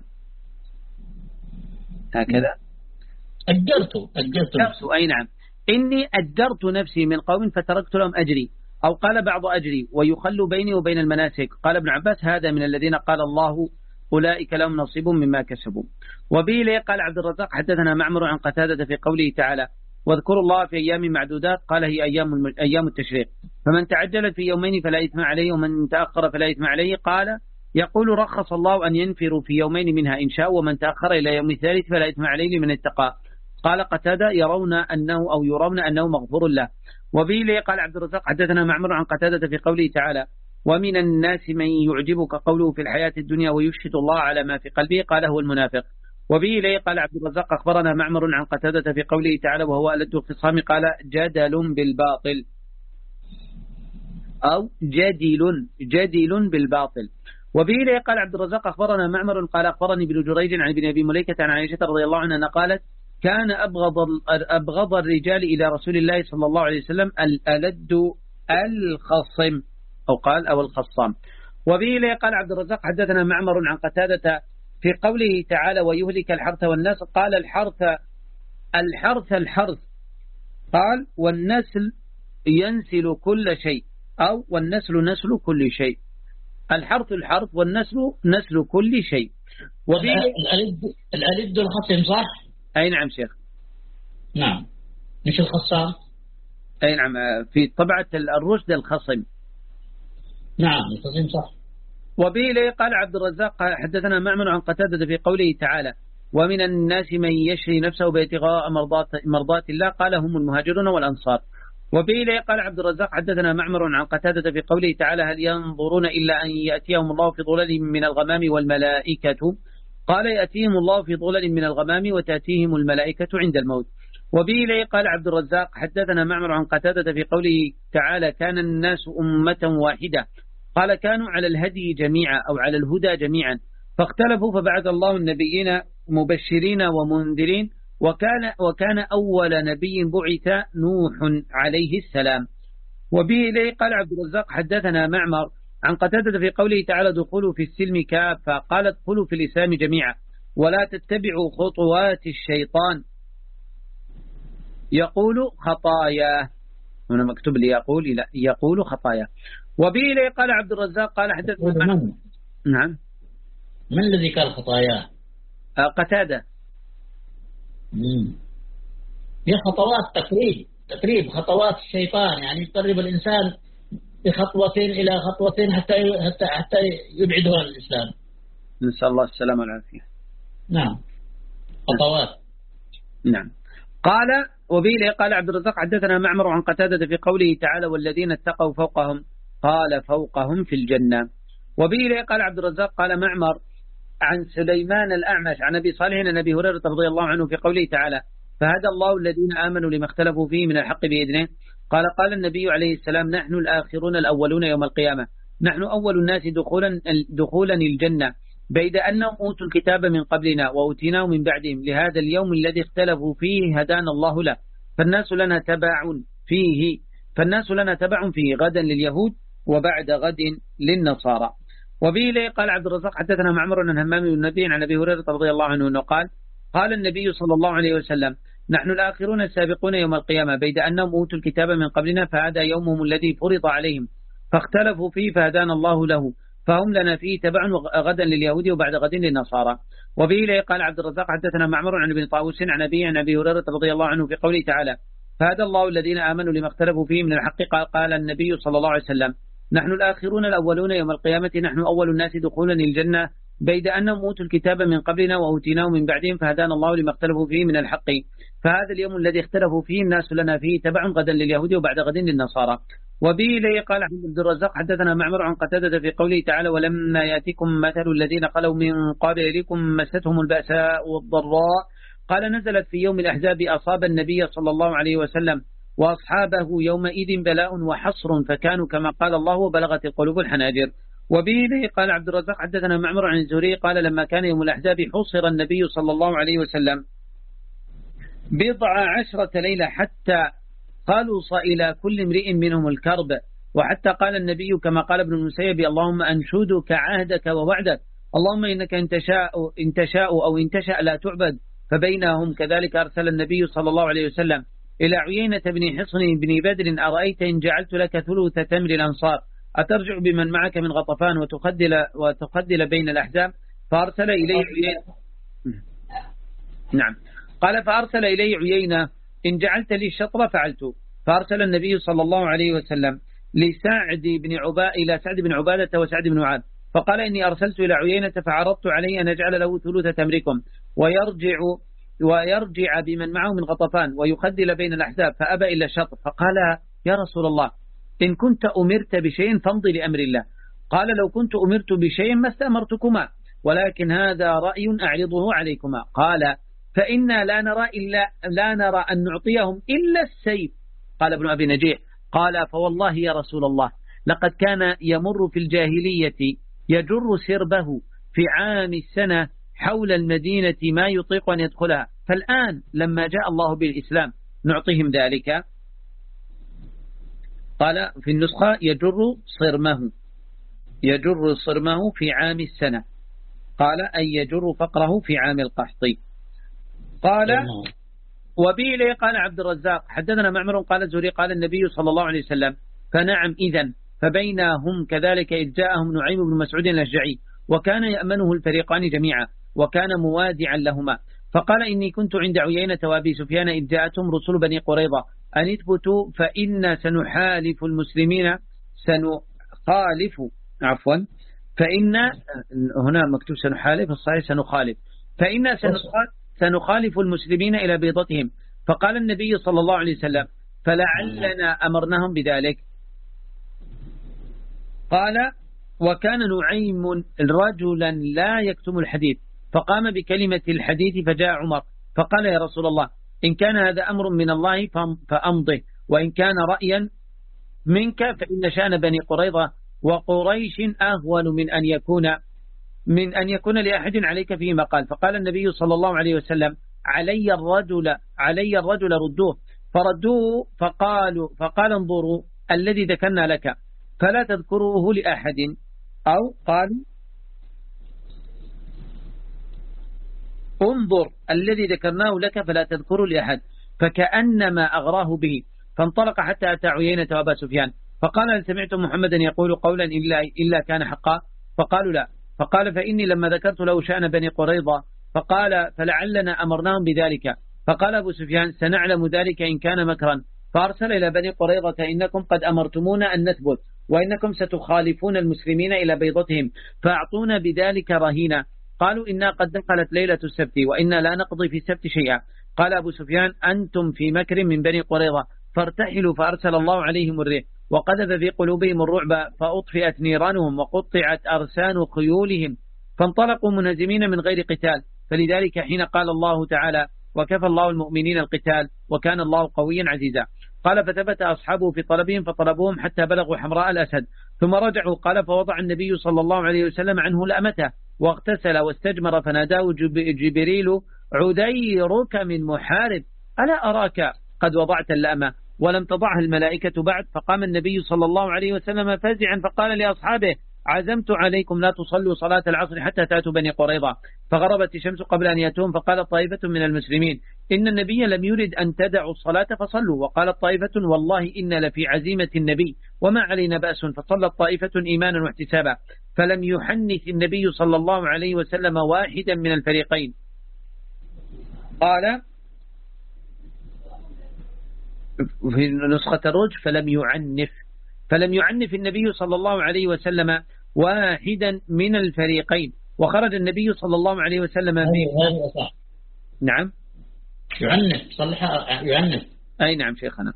هكذا أجرت أي نعم. إني أجرت نفسي من قوم فتركت لهم أجري، أو قال بعض أجري ويخل بيني وبين المناسك. قال ابن عباس هذا من الذين قال الله أولئك لهم نصيب مما كسبوا. وبه لي قال عبد الرزاق حدثنا معمر عن قتادة في قوله تعالى واذكروا الله في أيام معدودات قال هي أيام التشريق، فمن تعجل في يومين فلا إثم عليه ومن تأخر فلا إثم عليه. قال يقول رخص الله أن ينفروا في يومين منها إن شاء، ومن تأخر إلى يوم الثالث فلا إثم عليه لمن اتقى. قال قتادة يرون أنه مغفور له. وبه لي قال عبد الرزاق حدثنا معمر عن قتادة في قوله تعالى ومن الناس من يعجبك قوله في الحياة الدنيا ويشهد الله على ما في قلبه قال هو المنافق. وبه لي قال عبد الرزاق أخبرنا معمر عن قتادة في قوله تعالى وهو ألد الخصام قال جدل بالباطل أو جدل بالباطل. وبه لي قال عبد الرزاق أخبرنا معمر قال أخبرني ابن جريج عن ابن أبي مليكة عن عائشة رضي الله عنها قالت كان أبغض الرجال إلى رسول الله صلى الله عليه وسلم الألد الخصم أو الخصام. وبه لي قال عبد الرزاق حدثنا معمر عن قتادة في قوله تعالى ويهلك الحرث والنسل قال الحرث قال والنسل ينسل كل شيء أو والنسل نسل كل شيء. الحرث والنسل نسل كل شيء. الألد الخصم صح؟ أي نعم شيخ. نعم مش الخصام. أي نعم في طبعة الرشد الخصم. نعم الخصم صح. وبه لي قال عبد الرزاق حدثنا معمر عن قتادة في قوله تعالى ومن الناس من يشري نفسه بابتغاء مرضات الله قال هم المهاجرون والأنصار. وبه لي قال عبد الرزاق حدثنا معمر عن قتادة في قوله تعالى هل ينظرون إلا أن يأتيهم الله في ظلل من الغمام والملائكة قال يأتيهم الله في ظلل من الغمام وتأتيهم الملائكة عند الموت. وبه لي قال عبد الرزاق حدثنا معمر عن قتادة في قوله تعالى كان الناس أمة واحدة قال كانوا على الهدي جميعا أو على الهدى جميعا فاختلفوا فبعث الله النبيين مبشرين ومنذرين وكان أول نبي بعث نوح عليه السلام. وبه لي قال عبد الرزاق حدثنا معمر عن قتادة في قوله تعالى دخلوا في السلم كافة قال ادخلوا في الإسلام جميعا ولا تتبعوا خطوات الشيطان يقول خطايا. هنا مكتوب لي يقول خطايا. وبه لي قال عبد الرزاق قال حدثنا نعم من الذي قال خطايا؟ قتادة. هي خطوات تقريب خطوات الشيطان يعني يقرب الإنسان بخطوتين إلى خطوتين حتى يبعده عن الإسلام. نسأل الله السلامة والعافية. نعم خطوات. نعم. قال وبه لي قال عبد الرزاق حدثنا معمر عن قتادة في قوله تعالى والذين اتقوا فوقهم قال فوقهم في الجنة. وبه لي قال عبد الرزاق قال معمر عن سليمان الأعمش عن أبي صالح عن أبي هريرة رضي الله عنه في قوله تعالى فهدى الله الذين آمنوا لما اختلفوا فيه من الحق بإذنه قال النبي عليه السلام نحن الآخرون الأولون يوم القيامة نحن أول الناس دخولا الجنة بيد أنهم أوتوا الكتاب من قبلنا وأوتيناه من بعدهم لهذا اليوم الذي اختلفوا فيه هدانا الله له فالناس لنا تبع فيه غدا لليهود وبعد غد للنصارى. وبه لي قال عبد الرزاق حدثنا معمر عن همام بن نبي عن أبي هريرة رضي الله عنه أنه قال النبي صلى الله عليه وسلم نحن الآخرون السابقون يوم القيامة بيد أنهم أوتوا الكتاب من قبلنا فهذا يومهم الذي فرض عليهم فاختلفوا فيه فهدانا الله له فهم لنا فيه تبع غدا لليهود وبعد غد للنصارى. وبه إليه قال عبد الرزاق حدثنا معمر عن ابن طاووس عن أبي هريرة رضي الله عنه في قوله تعالى فهدى الله الذين آمنوا لما اختلفوا فيه من الحق. قال النبي صلى الله عليه وسلم نحن الآخرون الأولون يوم القيامة نحن أول الناس دخولا الجنة بيد أنهم أوتوا الكتاب من قبلنا وأوتيناه من بعدهم فهدانا الله لما اختلفوا فيه من الحق فهذا اليوم الذي اختلفوا فيه الناس لنا فيه تبع غدا لليهود وبعد غد للنصارى. وبه إليه قال عبد الرزاق حدثنا معمر عن قتادة في قوله تعالى ولما يأتكم مثل الذين خلوا من قبلكم مستهم البأساء والضراء قال نزلت في يوم الأحزاب أصاب النبي صلى الله عليه وسلم وأصحابه يومئذ بلاء وحصر فكانوا كما قال الله وبلغت القلوب الحناجر. وبه إليه قال عبد الرزاق حدثنا معمر عن الزهري قال لما كان يوم الأحزاب حصر النبي صلى الله عليه وسلم 19 ليلة حتى خلص إلى كل امرئ منهم الكرب وحتى قال النبي كما قال ابن المسيب اللهم أنشدك عهدك ووعدك اللهم إنك إن تشاء أو إن تشاء لا تعبد فبينهم كذلك أرسل النبي صلى الله عليه وسلم إلى عيينة بن حصن بن بدر أرأيت إن جعلت لك ثلث تمر الأنصار أترجع بمن معك من غطفان وتخدل بين الأحزاب فأرسل إليه عيينة نعم قال فأرسل إليه عيينة إن جعلت لي الشطر فعلت فأرسل النبي صلى الله عليه وسلم إلى سعد بن عبادة وسعد بن معاذ فقال إني أرسلت إلى عيينة فعرضت عليه أن أجعل له ثلث تمركم ويرجع بمن معه من غطفان ويخدل بين الأحزاب فأبى إلا الشطر فقال يا رسول الله إن كنت أمرت بشيء فامضي لأمر الله قال لو كنت أمرت بشيء ما استأمرتكما ولكن هذا رأي أعرضه عليكما قال فإنا لا نرى أن نعطيهم إلا السيف قال ابن أبي نجيح قال فوالله يا رسول الله لقد كان يمر في الجاهلية يجر سربه في عام السنة حول المدينة ما يطيق أن يدخلها فالآن لما جاء الله بالإسلام نعطيهم ذلك قال في النسخة يجر صرمه في عام السنة قال أي يجر فقره في عام القحط. قال وبه إليه قال عبد الرزاق حدثنا معمر قال الزهري قال النبي صلى الله عليه وسلم فنعم إذن فبينهم كذلك إذ جاءهم نعيم بن مسعود الأشجعي وكان يأمنه الفريقان جميعا وكان موادعا لهما فقال إني كنت عند عيينة وأبي سفيان إذ جاءتهم رسل بني قريظة أن اثبتوا فإن سنحالف المسلمين فإن هنا مكتوب سنحالف الصحيح سنخالف فإن سنخالف المسلمين إلى بيضتهم فقال النبي صلى الله عليه وسلم فلعلنا أمرناهم بذلك. قال وكان نعيم رجلا لا يكتم الحديث فقام بكلمة الحديث فجاء عمر فقال يا رسول الله إن كان هذا أمر من الله فأمضه وإن كان رأيا منك فإن شأن بني قريظة وقريش أهون من أن يكون لأحد عليك فيه مقال. فقال النبي صلى الله عليه وسلم علي الرجل ردوه فردوه فقال انظروا الذي ذكرنا لك فلا تذكروه لأحد أو قال انظر الذي ذكرناه لك فلا تذكره لأحد فكأنما أغراه به فانطلق حتى أتى عيينة وأبا سفيان فقال هل سمعتم محمدا يقول قولا إلا كان حقا فقالوا لا فقال فإني لما ذكرت له شأن بني قريظة فقال فلعلنا أمرناهم بذلك فقال أبو سفيان سنعلم ذلك إن كان مكرا فأرسل إلى بني قريظة إنكم قد أمرتمونا أن نثبت وإنكم ستخالفون المسلمين إلى بيضتهم فأعطونا بذلك رهينا قالوا إنا قد دخلت ليلة السبت وإنا لا نقضي في السبت شيئا قال أبو سفيان أنتم في مكر من بني قريظة فارتحلوا فأرسل الله عليهم الريح وقذف في قلوبهم الرعب فأطفئت نيرانهم وقطعت أرسان خيولهم فانطلقوا منهزمين من غير قتال فلذلك حين قال الله تعالى وكفى الله المؤمنين القتال وكان الله قويا عزيزا قال فثبت أصحابه في طلبهم فطلبوهم حتى بلغوا حمراء الأسد ثم رجعوا قال فوضع النبي صلى الله عليه وسلم عنه لأمته واغتسل واستجمر فناداه جبريل عديرك من محارب ألا أراك قد وضعت اللأمة ولم تضعها الملائكة بعد فقام النبي صلى الله عليه وسلم فزعا فقال لأصحابه عزمت عليكم لا تصلوا صلاة العصر حتى تأتوا بني قريظة، فغربت الشمس قبل أن يأتون، فقالت طائفة من المسلمين إن النبي لم يرد أن تدعوا الصلاة فصلوا، وقالت طائفة والله إن لفي عزيمة النبي وما علينا بأس، فصلت طائفة إيمانا واحتسابا، فلم يحنث النبي صلى الله عليه وسلم واحدا من الفريقين. قال في نسخة الرج فلم يعنف النبي صلى الله عليه وسلم واحدا من الفريقين، وخرج النبي صلى الله عليه وسلم نعم يعنف صلحها يعنف أي نعم شيخنا.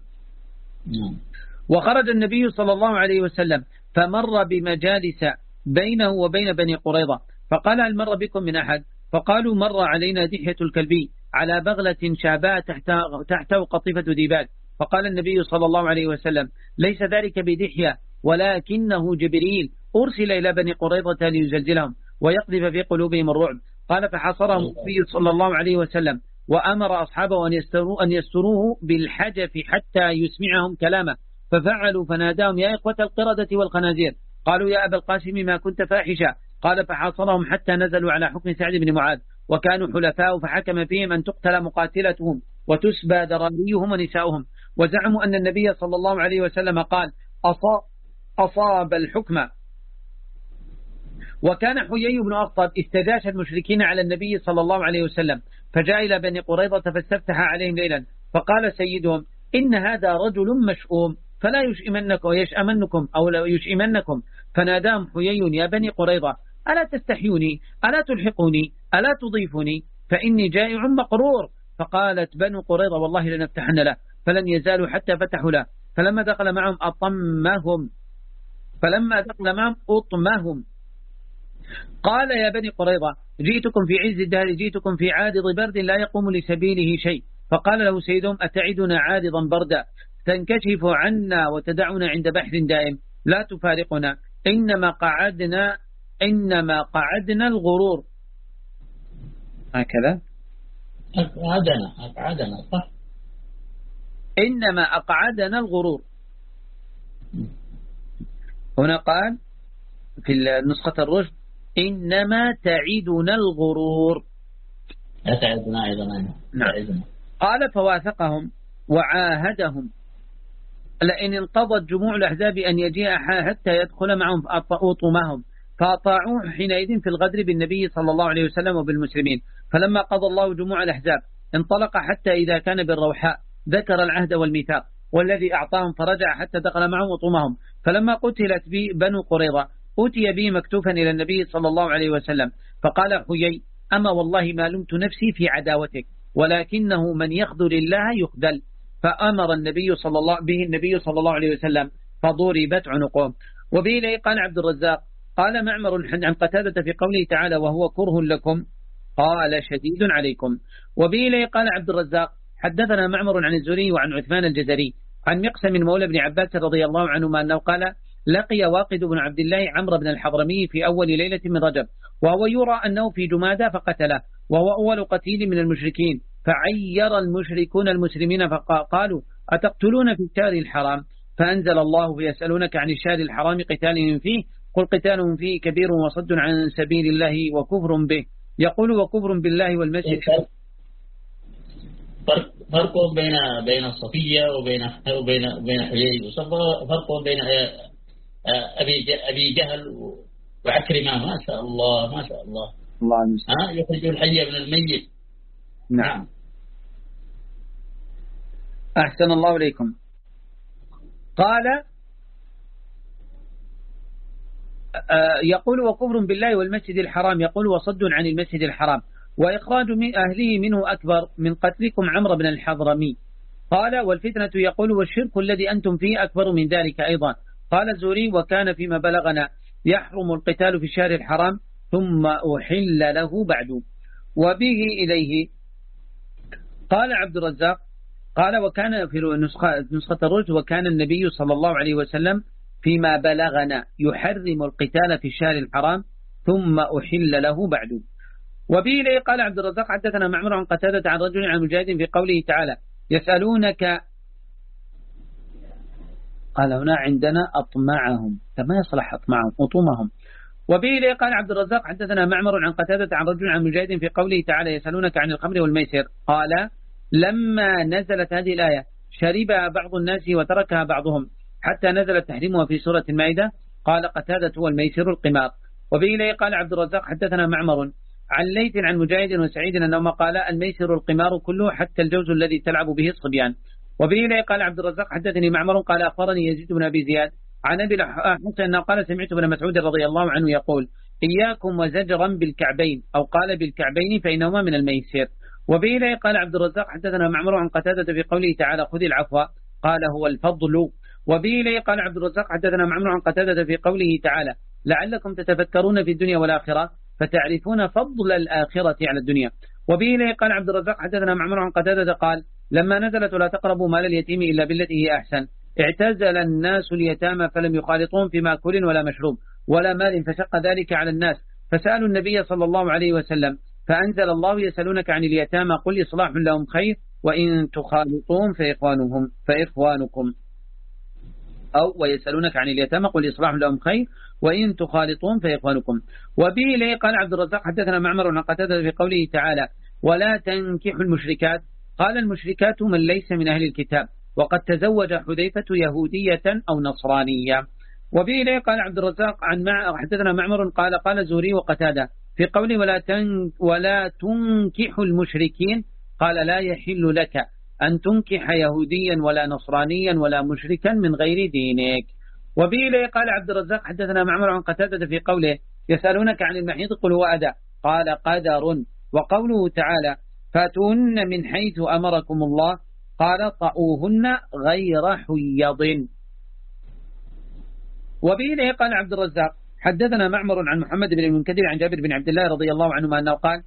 وخرج النبي صلى الله عليه وسلم فمر بمجالس بينه وبين بني قريظة، فقال هل مر بكم من أحد؟ فقالوا مر علينا دحية الكلبي على بغلة شاباء تحته قطيفة ديباج، فقال النبي صلى الله عليه وسلم ليس ذلك بدحية ولكنه جبريل أرسل إلى بني قريظة ليزلزلهم ويقذف في قلوبهم الرعب. قال فحاصرهم النبي صلى الله عليه وسلم وأمر أصحابه أن يستروه بالحجف حتى يسمعهم كلامه، ففعلوا فناداهم يا إخوة القردة والخنازير، قالوا يا أبا القاسم ما كنت فاحشا. قال فحاصرهم حتى نزلوا على حكم سعد بن معاذ، وكانوا حلفاء، فحكم فيهم أن تقتل مقاتلتهم وتسبى ذراريهم ونساؤهم، وزعموا أن النبي صلى الله عليه وسلم قال أصاب الحكم. وكان حيي بن أخطب استجاش المشركين على النبي صلى الله عليه وسلم، فجاء إلى بني قريظة فاستفتح عليهم ليلا، فقال سيدهم إن هذا رجل مشؤوم فلا يشأمنكم أو لا يشئمنكم، فناداهم حيي يا بني قريظة ألا تستحيوني ألا تلحقوني ألا تضيفوني فإني جائع مقرور. فقالت بنو قريظة والله لنفتحن له، فلن يزالوا حتى فتحوا له، فلما دخل معهم أطمهم قال يا بني قريظة جئتكم في عز الدهر، جئتكم في عارض برد لا يقوم لسبيله شيء. فقال له سيدهم أتعدنا عارضا بردا تنكشف عنا وتدعنا عند بحر دائم لا تفارقنا، إنما قعدنا الغرور. هكذا أقعدنا صح، إنما أقعدنا الغرور. هنا قال في نسخة الرشد إنما تعدنا الغرور، تعدنا أيضا. نعم. قال فواثقهم وعاهدهم لئن انقضت جموع الأحزاب أن يجيء حتى يدخل معهم أطمهم، فأطاعوه حينئذ في الغدر بالنبي صلى الله عليه وسلم وبالمسلمين. فلما قضى الله جموع الأحزاب انطلق حتى إذا كان بالروحاء ذكر العهد والميثاق والذي أعطاهم، فرجع حتى دخل معهم وطمهم. فلما قتلت به بنو قريظة أتي به مكتوفا إلى النبي صلى الله عليه وسلم، فقال حيي أما والله ما لمت نفسي في عداوتك، ولكنه من يخذل الله يخذل. فأمر النبي صلى الله عليه وسلم فضربت عنقه. وبه قال عبد الرزاق قال معمر عن قتادة في قوله تعالى وهو كره لكم قال شديد عليكم. وبه قال عبد الرزاق حدثنا معمر عن الزهري وعن عثمان الجزري عن مقسم مولى بن عباس رضي الله عنهما أنه قال لقي واقد بن عبد الله عمرو بن الحضرمي في أول ليلة من رجب، وهو يرى أنه في جمادى فقتله، وهو أول قتيل من المشركين. فعير المشركون المسلمين فقالوا أتقتلون في الشهر الحرام؟ فأنزل الله يسألونك عن الشهر الحرام قتال فيه قل قتال فيه كبير وصد عن سبيل الله وكفر به. يقول وكفر بالله والمسجد. فرق بين الصفية وبين حيي، فرق بين أبي جهل وعكرمة. ما شاء الله ما شاء الله. يخرج الحي من الميت. نعم. أحسن الله إليكم. قال يقول وكفر بالله والمسجد الحرام، يقول وصد عن المسجد الحرام وإخراج من أهله منه أكبر من قتلكم عمرو بن الحضرمي. قال والفتنة يقول والشرك الذي أنتم فيه أكبر من ذلك أيضا. قال الزهري وكان فيما بلغنا يحرم القتال في الشهر الحرام ثم أحل له بعد. وبه إليه قال عبد الرزاق قال وكان في نسخة الرشد وكان النبي صلى الله عليه وسلم فيما بلغنا يحرم القتال في الشهر الحرام ثم أحل له بعد. وبه إليه قال عبد الرزاق حدثنا معمر عن قتادة عن رجل عن مجاهد في قوله تعالى يسألونك قال هنا عندنا أطمعهم، كما يصلح أطمعهم أطمهم. وبه قال عبد الرزاق حدثنا معمر عن قتادة عن رجل عن مجاهد في قوله تعالى يسألونك عن الخمر والميسر، قال لما نزلت هذه الآية شربها بعض الناس وتركها بعضهم حتى نزل تحريمها في سورة المائدة، قال قتادة هو الميسر القمار. وبه قال عبد الرزاق حدثنا معمر عن ليث عن مجاهد وسعيد أنهما قال الميسر القمار كله حتى الجوز الذي تلعب به الصبيان. وبه قال عبد الرزاق حدثني معمر قال أخبرني يزيد بن أبي زياد عن أبي حسين أنه قال سمعت ابن مسعود رضي الله عنه يقول إياكم وزجرا بالكعبين، أو قال بالكعبين فإنهما من الميسر. وبه قال عبد الرزاق حدثنا معمر عن قتادة في قوله تعالى خذ العفو قال هو الفضل. وبه قال عبد الرزاق حدثنا معمر عن قتادة في قوله تعالى لعلكم تتفكرون في الدنيا والآخرة فتعرفون فضل الآخرة على الدنيا. وبه قال عبد الرزاق حدثنا معمر عن قتادة قال لما نزلت ولا تقربوا مال اليتيم إلا بالتي هي أحسن اعتزل الناس اليتامى فلم يخالطون في مأكل ولا مشروب ولا مال فشق ذلك على الناس فسألوا النبي صلى الله عليه وسلم فأنزل الله يسألونك عن اليتامى قل إصلاح لهم خير وإن تخالطون فإخوانكم، أو ويسألونك عن اليتامى قل إصلاح لهم خير وإن تخالطون فإخوانكم. وبه قال عبد الرزاق حدثنا معمر عن قتادة في قوله تعالى ولا تنكحوا المشركات، قال المشركات من ليس من أهل الكتاب، وقد تزوج حذيفة يهودية أو نصرانية. وبه قال عبد الرزاق عن حدثنا معمر قال زوري وقتادة في قوله ولا تنكحوا المشركين، قال لا يحل لك أن تنكح يهوديا ولا نصرانيا ولا مشركا من غير دينك. وبه قال عبد الرزاق حدثنا معمر عن قتادة في قوله يسألونك عن المحيض قل هو أذى، قال قدر. وقوله تعالى فاتوهن من حيث أمركم الله، قال طؤوهن غير حيض. وبه قال عبد الرزاق حدثنا معمر عن محمد بن المنكدر عن جابر بن عبد الله رضي الله عنهما أنه قال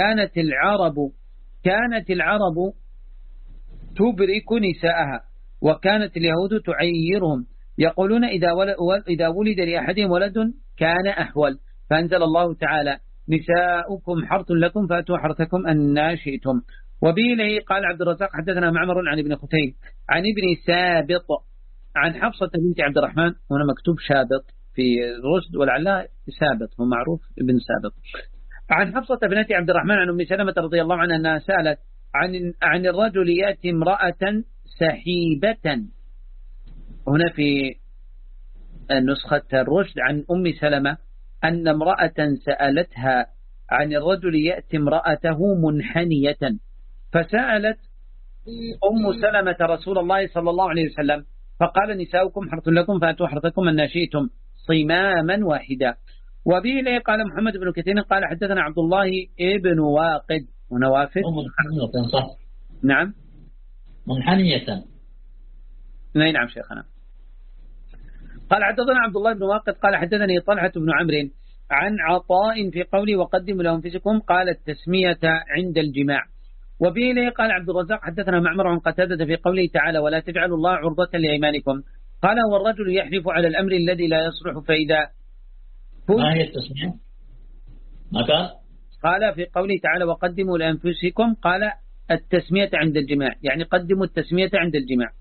كانت العرب تبرك نساءها وكانت اليهود تعيرهم يقولون إذا ولد لأحدهم ولد كان أحول، فأنزل الله تعالى نساؤكم حرث لكم فأتوا حرثكم أن شئتم. وبه قال عبد الرزاق حدثنا معمر عن ابن ختيم عن ابن سابط عن حفصة بنت عبد الرحمن، هنا مكتوب شابط في رشد ولعلها سابط هو معروف ابن سابط، عن حفصة بنت عبد الرحمن عن أم سلمة رضي الله عنها أنها سألت عن الرجل يأتي امرأة سحيبة، هنا في نسخة الرشد عن أم سلمة أن امرأة سألتها عن الرجل يأتي امرأته منحنية، فسألت أم سلمة رسول الله صلى الله عليه وسلم فقال نساؤكم حرث لكم فأتوا حرثكم أن شئتم صماما واحدا. وبه قال محمد بن كثير قال حدثنا عبد الله ابن واقد ونوافذ منحنية صح؟ نعم منحنية. نعم شيخنا. قال حدثنا عبد الله بن واقد قال حدثني طلحة بن عمرو عن عطاء في قولي وقدموا لأنفسكم قال التسمية عند الجماع. وبه قال عبد الرزاق حدثنا معمر عن قتادة في قوله تعالى ولا تجعلوا الله عرضة لأيمانكم، قال والرجل يحلف على الأمر الذي لا يصلح فإذا ما هي التسمية؟ ما قال في قوله تعالى وقدموا لأنفسكم قال التسمية عند الجماع، يعني قدموا التسمية عند الجماع.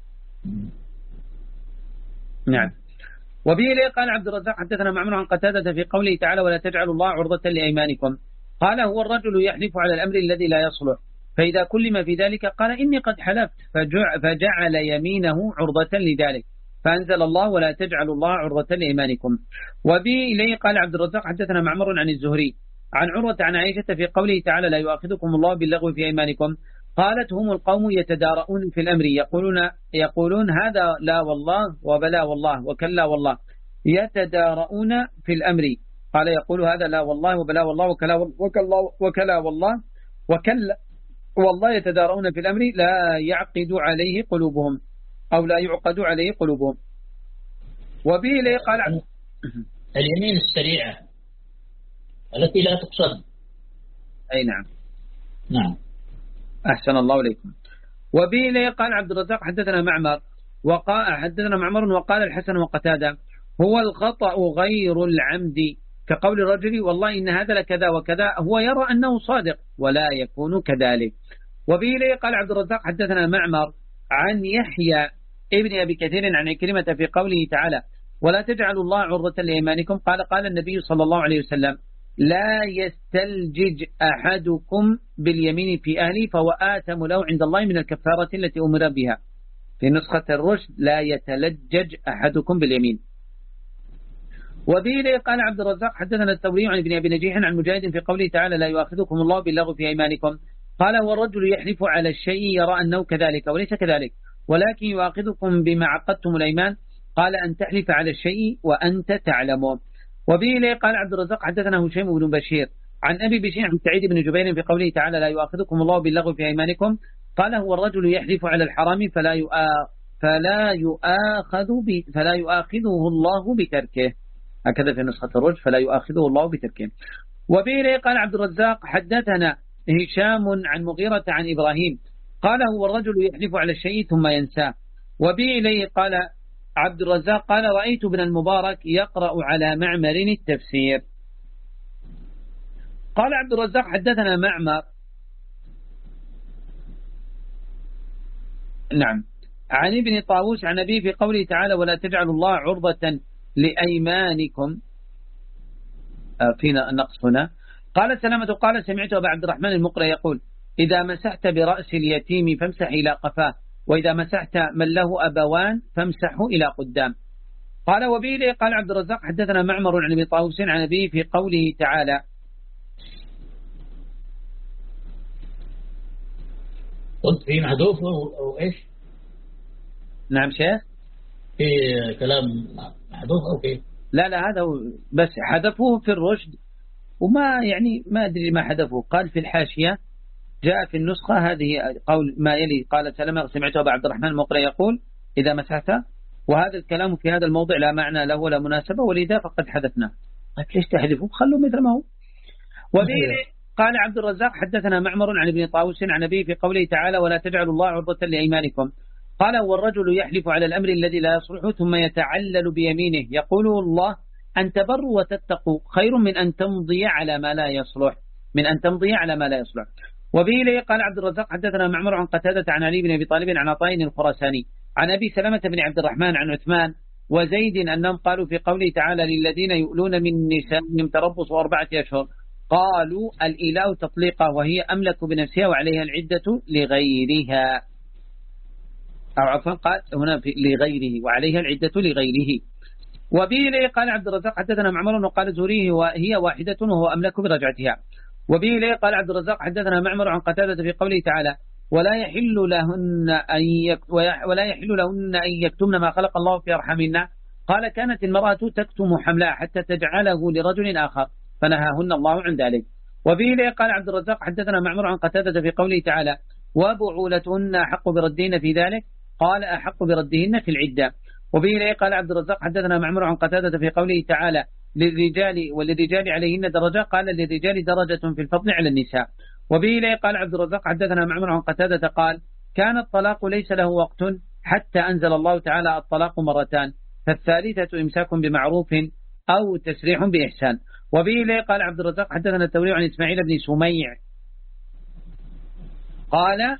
نعم. وبه قال عبد الرزاق حدثنا معمر عن قتادة في قوله تعالى ولا تجعلوا الله عرضة لأيمانكم، قال هو الرجل يحلف على الأمر الذي لا يصلح فإذا كلم في ذلك قال إني قد حلفت فجعل يمينه عرضة لذلك، فأنزل الله ولا تجعلوا الله عرضة لإيمانكم. وبه قال عبد الرزاق حدثنا معمر عن الزهري عن عروة عن عائشة في قوله تعالى لا يؤاخذكم الله باللغو في أيمانكم، قالت هم القوم يتدارؤون في الأمر يقولون هذا لا والله وبلا والله وكلا والله، يتدارؤون في الأمر، قال يقول هذا لا والله وبلا والله وكلا والله وكلا والله يتدارؤون في الأمر لا يعقد عليه قلوبهم أو لا يعقد عليه قلوبهم. وبه قال اليمين السريعة التي لا تقصد. أي نعم. نعم. أحسن الله إليكم. وبه قال عبد الرزاق حدثنا معمر وقال الحسن وقتادة هو الخطأ غير العمد كقول الرجل والله إن هذا لكذا وكذا، هو يرى أنه صادق ولا يكون كذلك. وبه قال عبد الرزاق حدثنا معمر عن يحيى ابن أبي كثير عن عكرمة في قوله تعالى ولا تجعلوا الله عرضة لأيمانكم قال النبي صلى الله عليه وسلم لا يستلجج أحدكم باليمين في أهله فهو آثم له عند الله من الكفارة التي أمر بها. في نسخة الرشد لا يتلجج أحدكم باليمين. وبه قال عبد الرزاق حدثنا الثوري عن ابن أبي نجيح عن مجاهد في قوله تعالى لا يؤاخذكم الله باللغو في أيمانكم قال هو الرجل يحلف على الشيء يرى أنه كذلك وليس كذلك ولكن يؤاخذكم بما عقدتم الأيمان قال أن تحلف على الشيء وأنت تعلمون. وبه قال عبد الرزاق حدثنا هشيم بن بشير عن أبي بشير عن سعيد بن جبير في قوله تعالى لا يؤاخذكم الله باللغو في أيمانكم قال هو الرجل يحلف على الحرام فلا يؤاخذه الله بتركه. هكذا في نسخة الرجل فلا يؤاخذه الله بتركه. وبه قال عبد الرزاق حدثنا هشام عن مغيرة عن إبراهيم قال هو الرجل يحلف على الشيء ثم ينساه. وبه قال عبد الرزاق قال رأيت ابن المبارك يقرأ على معمر التفسير. قال عبد الرزاق حدثنا معمر نعم عن ابن طاووس عن أبيه في قوله تعالى ولا تجعلوا الله عرضة لأيمانكم فينا النقص هنا. قال سلامة قال سمعت أبا عبد الرحمن المقري يقول إذا مسحت برأس اليتيم فامسح إلى قفاه وإذا مسحت من له أبوان فامسحه إلى قدام. قال وبه قال عبد الرزاق حدثنا معمر عن ابن طاووس عن أبيه في قوله تعالى قلت في محذوف أو إيش؟ نعم شيخ في كلام محذوف أو كيف؟ لا هذا بس حذفوه في الرشد وما يعني ما أدري ما حذفوه. قال في الحاشية جاء في النسخة هذه قول ما يلي قال سلمة سمعت أبا عبد الرحمن المقري يقول إذا مسحت وهذا الكلام في هذا الموضع لا معنى له ولا مناسبة ولذا فقد حذفنا. قلت ليش تحذفوه خلوا مثل ما هو. وبه قال عبد الرزاق حدثنا معمر عن ابن طاووس عن أبيه في قوله تعالى ولا تجعلوا الله عرضة لأيمانكم قال والرجل يحلف على الأمر الذي لا يصلح ثم يتعلل بيمينه يقول الله أن تبروا وتتقوا خير من أن تمضي على ما لا يصلح. وبه قال عبد الرزاق حدثنا معمر عن قتادة عن علي بن أبي طالب عن عطاء الخراساني عن أبي سلمة بن عبد الرحمن عن عثمان وزيد أنهم قالوا في قوله تعالى للذين يؤلون من نسائهم تربصوا 4 أشهر قالوا الإله تطليقه وهي أملك بنفسها وعليها العدة لغيرها أو عفوا قال هنا لغيره وعليها العدة لغيره. وبه قال عبد الرزاق حدثنا معمر وقال زوريه وهي واحدة وهو أملك برجعتها. وبه قال عبد الرزاق حدثنا معمر عن قتادة في قوله تعالى ولا يحل لهن أن يكتمن ما خلق الله في أرحامهن قال كانت المرأة تكتم حملها حتى تجعله لرجل آخر فنهاهن الله عن ذلك. وبه قال عبد الرزاق حدثنا معمر عن قتادة في قوله تعالى وبعولتهن أحق بردهن في ذلك قال أحق بردهن في العدة. وبه قال عبد الرزاق حدثنا معمر عن قتادة في قوله تعالى وللرجال عليهن درجة قال للرجال درجة في الفضل على النساء. وبه قال عبد الرزاق حدثنا معمر عن قتادة قال كان الطلاق ليس له وقت حتى أنزل الله تعالى الطلاق 2 فالثالثة إمساك بمعروف أو تسريح بإحسان. وبه قال عبد الرزاق حدثنا الثوري عن إسماعيل بن سميع قال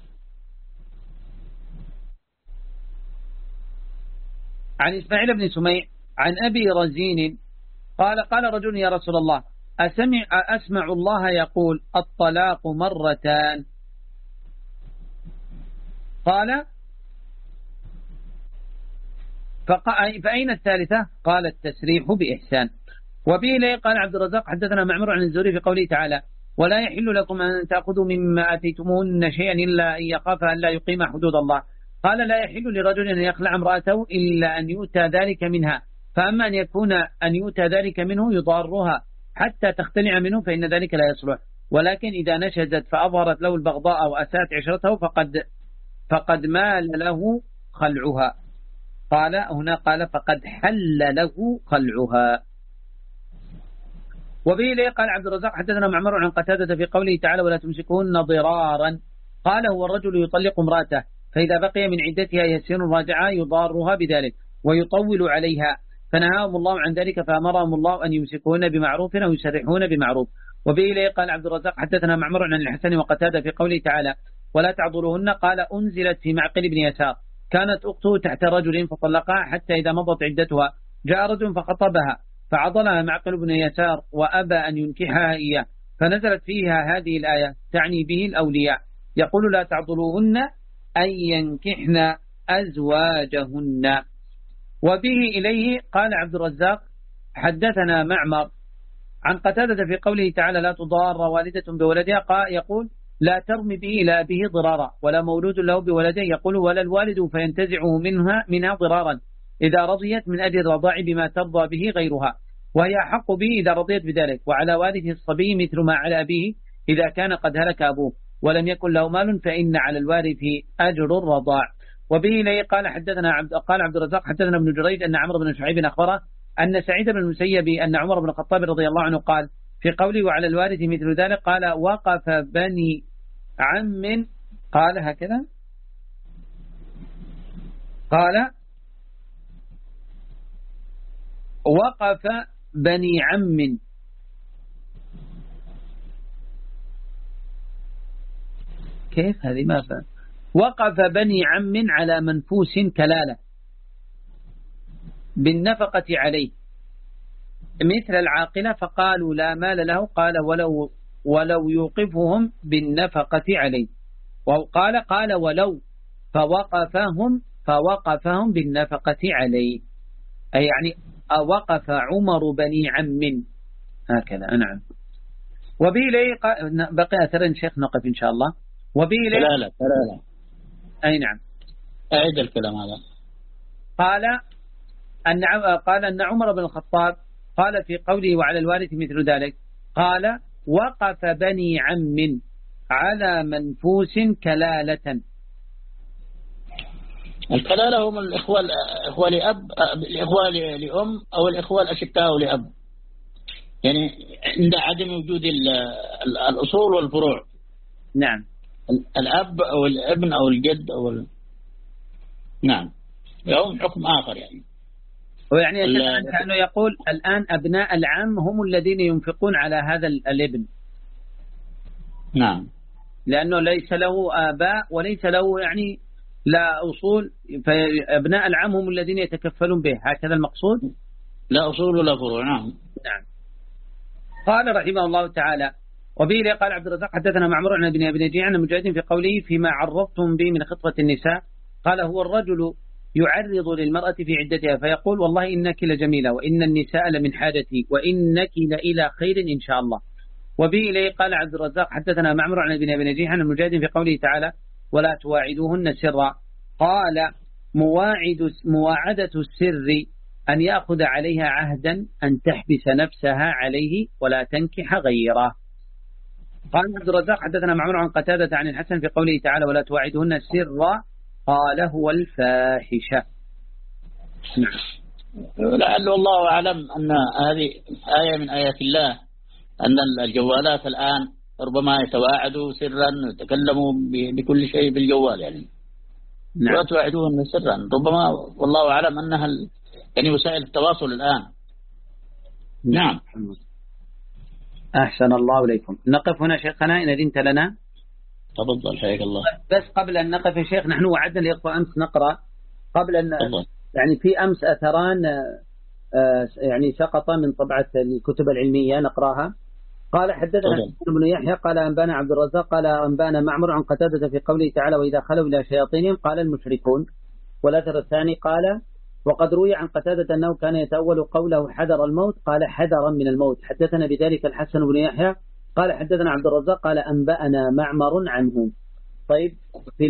عن إسماعيل بن سميع عن أبي رزين قال رجل يا رسول الله أسمع الله يقول الطلاق 2 قال فأين الثالثة قال التسريح بإحسان. وبه قال عبد الرزاق حدثنا معمر عن الزهري في قوله تعالى ولا يحل لكم أن تأخذوا مما أتيتموهن شيئا إلا أن يخاف أن لا يقيم حدود الله قال لا يحل لرجل أن يخلع امرأته إلا أن يؤتى ذلك منها فأما أن يؤتى ذلك منه يضارها حتى تختلع منه فإن ذلك لا يصلح ولكن إذا نشزت فأظهرت له البغضاء وأساءت عشرته فقد مال له خلعها قال هنا قال فقد حل له خلعها. وبه قال عبد الرزاق حدثنا معمر عن قتادة في قوله تعالى ولا تمسكون ضرارا قال هو الرجل يطلق امرأته فإذا بقي من عدتها يسير راجعة يضارها بذلك ويطول عليها فنهاهم الله عن ذلك فأمرهم الله أن يمسكون بمعروف أو يسرحون بمعروف. وبه قال عبد الرزاق حدثنا معمر عن الحسن وقتادة في قوله تعالى ولا تعضلوهن قال أنزلت في معقل بن يسار كانت أخته تحت رجل فطلقها حتى إذا مضت عدتها جاء رجل فخطبها فعضلها معقل بن يسار وأبى أن ينكحها إياه، فنزلت فيها هذه الآية تعني به الأولياء، يقول لا تعضلوهن أن ينكحن أزواجهن. وبه إليه قال عبد الرزاق حدثنا معمر عن قتادة في قوله تعالى لا تضار والدة بولدها، يقول لا ترمي به إلى أبيه ضرارا ولا مولود له بولده، يقول ولا الوالد فينتزعه منها ضرارا إذا رضيت من أجل الرضاع بما ترضى به غيرها، وهي حق به إذا رضيت بذلك، وعلى والده الصبي مثل ما على أبيه إذا كان قد هلك أبوه ولم يكن له مال فإن على الوارث أجر الرضاع. وبه إليه قال عبد الرزاق حدثنا ابن جريج أن عمرو بن شعيب أخبره أن سعيد بن المسيب أن عمر بن الخطاب رضي الله عنه قال في قوله وعلى الوارث مثل ذلك قال وقف بني عم، قال هكذا قال وقف بني عم، كيف هذه ما فهم، وقف بني عم على منفوس كلالة بالنفقة عليه مثل العاقلة فقالوا لا مال له، قال ولو يوقفهم بالنفقة عليه، قال ولو فوقفهم بالنفقة عليه، أي يعني وقف عمر بني عم هكذا. نعم. وبه إليه بقي أثرا شيخ نقف إن شاء الله. وبه إليه لا أي نعم أعيد الكلام هذا. قال أن عمر بن الخطاب قال في قوله وعلى الوارث مثل ذلك قال وقف بني عم على منفوس كلالة. الكلالة هم الإخوة لأب، الإخوة لأم أو الإخوة الأشقاء لأب، يعني عند عدم وجود الأصول والفروع. نعم. الأب أو الابن أو الجد نعم لهم حكم آخر يعني. ويعني كأنه يقول الآن أبناء العم هم الذين ينفقون على هذا الابن. نعم. لأنه ليس له آباء وليس له يعني لا أصول، فأبناء العم هم الذين يتكفلون به، هكذا المقصود. لا أصول ولا فروع. نعم. نعم. قال رحمه الله تعالى وبه قال عبد الرزاق حدثنا معمر عن ابن أبي نجيع عن مجاهد في قوله فيما عرضتم به من خطبة النساء، قال هو الرجل يعرض للمرأة في عدتها فيقول والله إنك لجميلة وإن النساء لمن حاجتي وإنك لإلى خير إن شاء الله. وبه إليه قال عبد الرزاق حدثنا معمر عن ابن أبي نجيع عن مجاهد في قوله تعالى ولا تواعدوهن سرا، قال مواعدة السر أن يأخذ عليها عهدا أن تحبس نفسها عليه ولا تنكح غيره. قال عبد الرزاق حدثنا معمر عن قتادة عن الحسن في قوله تعالى ولا تواعدوهن سرا، قال هو الفاحشة. لعل الله أعلم أن هذه آية من آيات الله، أن الجوالات الآن ربما يتواعدوا سرا ويتكلموا بكل شيء بالجوال يعني. نعم. ولا تواعدوهن سرا ربما والله أعلم أنها يعني وسائل التواصل الآن. نعم. أحسن الله إليكم. نقف هنا شيخنا إن أذنت لنا. تفضل حياك الله. بس قبل أن نقف يا شيخ نحن وعدنا الإخوة أمس نقرأ قبل أن يعني في أمس أثران يعني سقط من طبعة الكتب العلمية نقراها. قال حدثنا ابن يحيى قال أنبانا عبد الرزاق قال أنبانا معمر عن قتادة في قوله تعالى وإذا خلوا إلى شياطينهم قال المشركون. والأثر الثاني قال وقد روي عن قتادة أنه كان يتأول قوله حذر الموت قال حذرا من الموت. حدثنا بذلك الحسن بن يحيى قال حدثنا عبد الرزاق قال أنبأنا معمر عنه. طيب في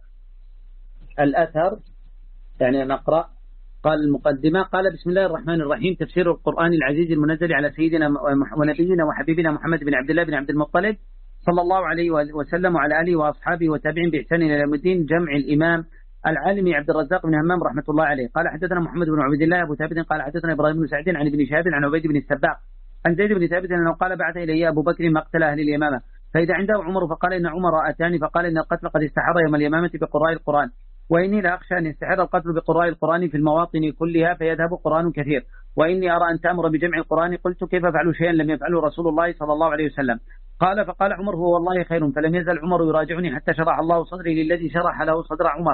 الأثر يعني نقرأ. قال المقدمة قال بسم الله الرحمن الرحيم تفسير القرآن العزيز المنزل على سيدنا ونبينا وحبيبنا محمد بن عبد الله بن عبد المطلب صلى الله عليه وسلم وعلى آله وأصحابه وتابعين بإحسان إلى يوم الدين. جمع الإمام العالمي عبد الرزاق بن همام رحمة الله عليه. قال حدثنا محمد بن عبد الله أبو ثابت قال حدثنا إبراهيم بن سعد عن ابن شهاب عن عبيد بن السباق عن زيد بن ثابت أنه قال بعث إلي أبو بكر مقتل أهل اليمامة فإذا عنده عمر فقال إن عمر أتاني فقال إن القتل قد استحر يوم اليمامة بقراء القرآن وإني لأخشى أن يستحر القتل بقراء القرآن في المواطن كلها فيذهب قرآن كثير وإني أرى أن تأمر بجمع القرآن. قلت كيف فعلوا شيئا لم يفعله رسول الله صلى الله عليه وسلم؟ قال فقال عمر هو والله خير. فلم يزل عمر يراجعني حتى شرح الله صدري للذي شرح له صدر عمر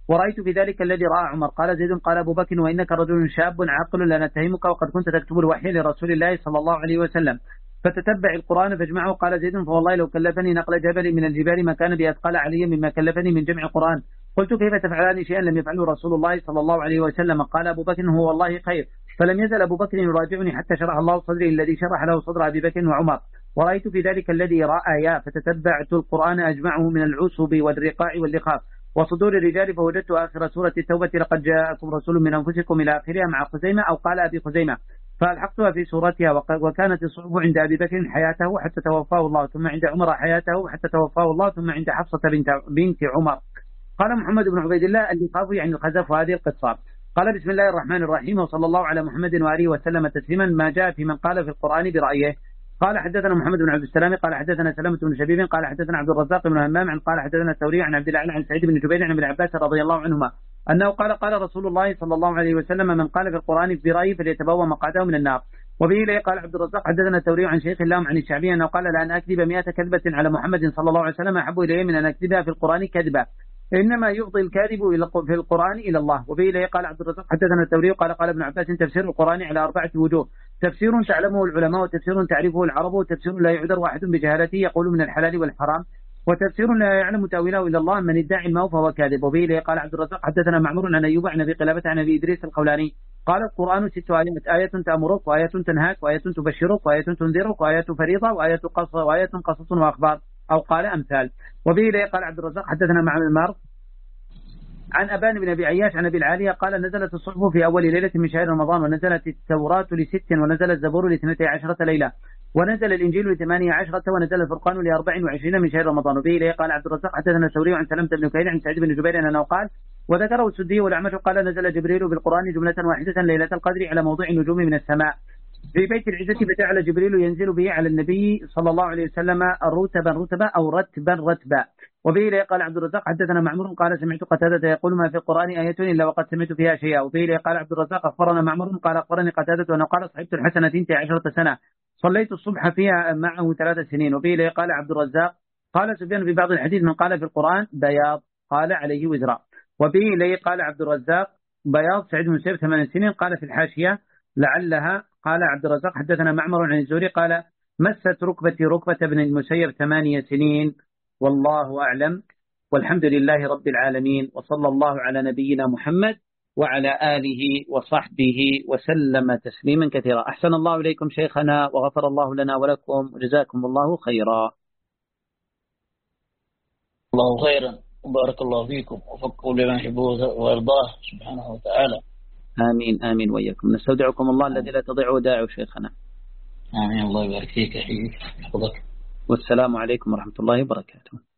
ورأيت في ذلك الذي رأى عمر. قال زيد قال أبو بكر وإنك رجل شاب عاقل لا نتهمك وقد كنت تكتب الوحي لرسول الله صلى الله عليه وسلم فتتبع القرآن فاجمعه. قال زيد فوالله لو كلفني نقل جبل من الجبال ما كان بأثقل علي مما كلفني من جمع القرآن. قلت كيف تفعلان شيئا لم يفعله رسول الله صلى الله عليه وسلم؟ قال أبو بكر هو والله خير. فلم يزل أبو بكر يراجعني حتى شرح الله صدري الذي شرح له صدر أبي بكر وعمر. ورأيت في ذلك الذي رأى فتتبعت القرآن أجمعه من العصب والرقاع واللخاف وصدور الرجال فوجدت آخر سورة التوبة لقد جاءكم رسول من أنفسكم إلى آخرها مع خزيمة أو قال أبي خزيمة فألحقتها في سورتها. وكانت الصحف عند أبي بكر حياته حتى توفاه الله ثم عند عمر حياته حتى توفاه الله ثم عند حفصة بنت عمر. قال محمد بن عبيد الله اللخاف يعني الخزف وهذه القصة. قال بسم الله الرحمن الرحيم وصلى الله على محمد وآله وسلم تسليما. ما جاء في من قال في القرآن برأيه. قال حدثنا محمد بن عبد السلام قال حدثنا سلامة بن شبيب قال حدثنا عبد الرزاق بن همام قال حدثنا الثوري عن عبد الله عن سعيد بن جبير عن ابن عباس رضي الله عنهما أنه قال رسول الله صلى الله عليه وسلم من قال في القرآن برأيه فليتبوأ مقعده من النار. وبه إليه قال عبد الرزاق حدثنا الثوري عن شيخ اللام عن الشعبي أنه قال لأن أكذب 100 كذبة على محمد صلى الله عليه وسلم أحب إليه من أن أكذبها في القرآن كذبة إنما يفضي الكاذب في القرآن إلى الله. وبه إليه قال عبد الرزاق حدثنا الثوري قال ابن عباس تفسير القرآن على 4 وجوه: تفسير تعلمه العلماء وتفسير تعرفه العرب وتفسير لا يعذر واحد بجهالته يقول من الحلال والحرام وتفسير لا يعلم تأويله إلا الله من ادعي الماء فهو كاذب. وبه إليه قال عبد الرزاق حدثنا معمر عن أيوب عن أبي قلابة عن أبي إدريس الخولاني قال القرآن 6 آيات: آية تأمرك وآية تنهاك وآية تبشرك وآية تنذرك وآية فريضة وآية قصص وأخبار أو قال أمثال. وبه إليه قال عبد الرزاق حدثنا معمر عن أبان بن أبي عياش عن أبي العالية قال نزلت الصحف في أول ليلة من شهر رمضان ونزلت التوراة ل6 ونزل الزبور ل12 ليلة ونزل الإنجيل ل18 ونزل الفرقان ل24 من شهر رمضان. وبه إليه قال عبد الرزاق حدثنا الثوري عن سلمة بن كهيل عن سعيد بن جبير أنه قال وذكره السدي والأعمش قال نزل جبريل بالقرآن جملة واحدة ليلة القدر على موضع النجوم من السماء في بيت العزة فجعل جبريل ينزل به على النبي صلى الله عليه وسلم رتبا أو رتبا. وبه إليه قال عبد الرزاق حدثنا معمر قال سمعت قتادة يقول ما في القرآن آية إلا وقد سمعت فيها شيئا. وبه إليه قال عبد الرزاق أخبرنا معمر قال أخبرني قتادة أنه قال صحبت الحسنة 12 سنة صليت الصبح فيها معه 3 سنين. وبه إليه قال عبد الرزاق قال سفيان في بعض الحديث من قال في القرآن بياض قال عليه وزرا. وبه إليه قال عبد الرزاق بياض سعيد بن مسيب 8 سنين قال في الحاشية لعلها. قال عبد الرزاق حدثنا معمر عن الزهري قال مست ركبتي ركبة ابن المسيب 8 سنين والله أعلم والحمد لله رب العالمين وصلى الله على نبينا محمد وعلى آله وصحبه وسلم تسليما كثيرا. أحسن الله إليكم شيخنا وغفر الله لنا ولكم وجزاكم الله خيرا. الله خيرا وبارك الله فيكم وفقوا لما يحبه ويرضاه سبحانه وتعالى. آمين آمين وإياكم. نستودعكم الله الذي لا تضيع ودائعه شيخنا. آمين. الله يبارك فيك يا حبيبي. والسلام عليكم ورحمة الله وبركاته.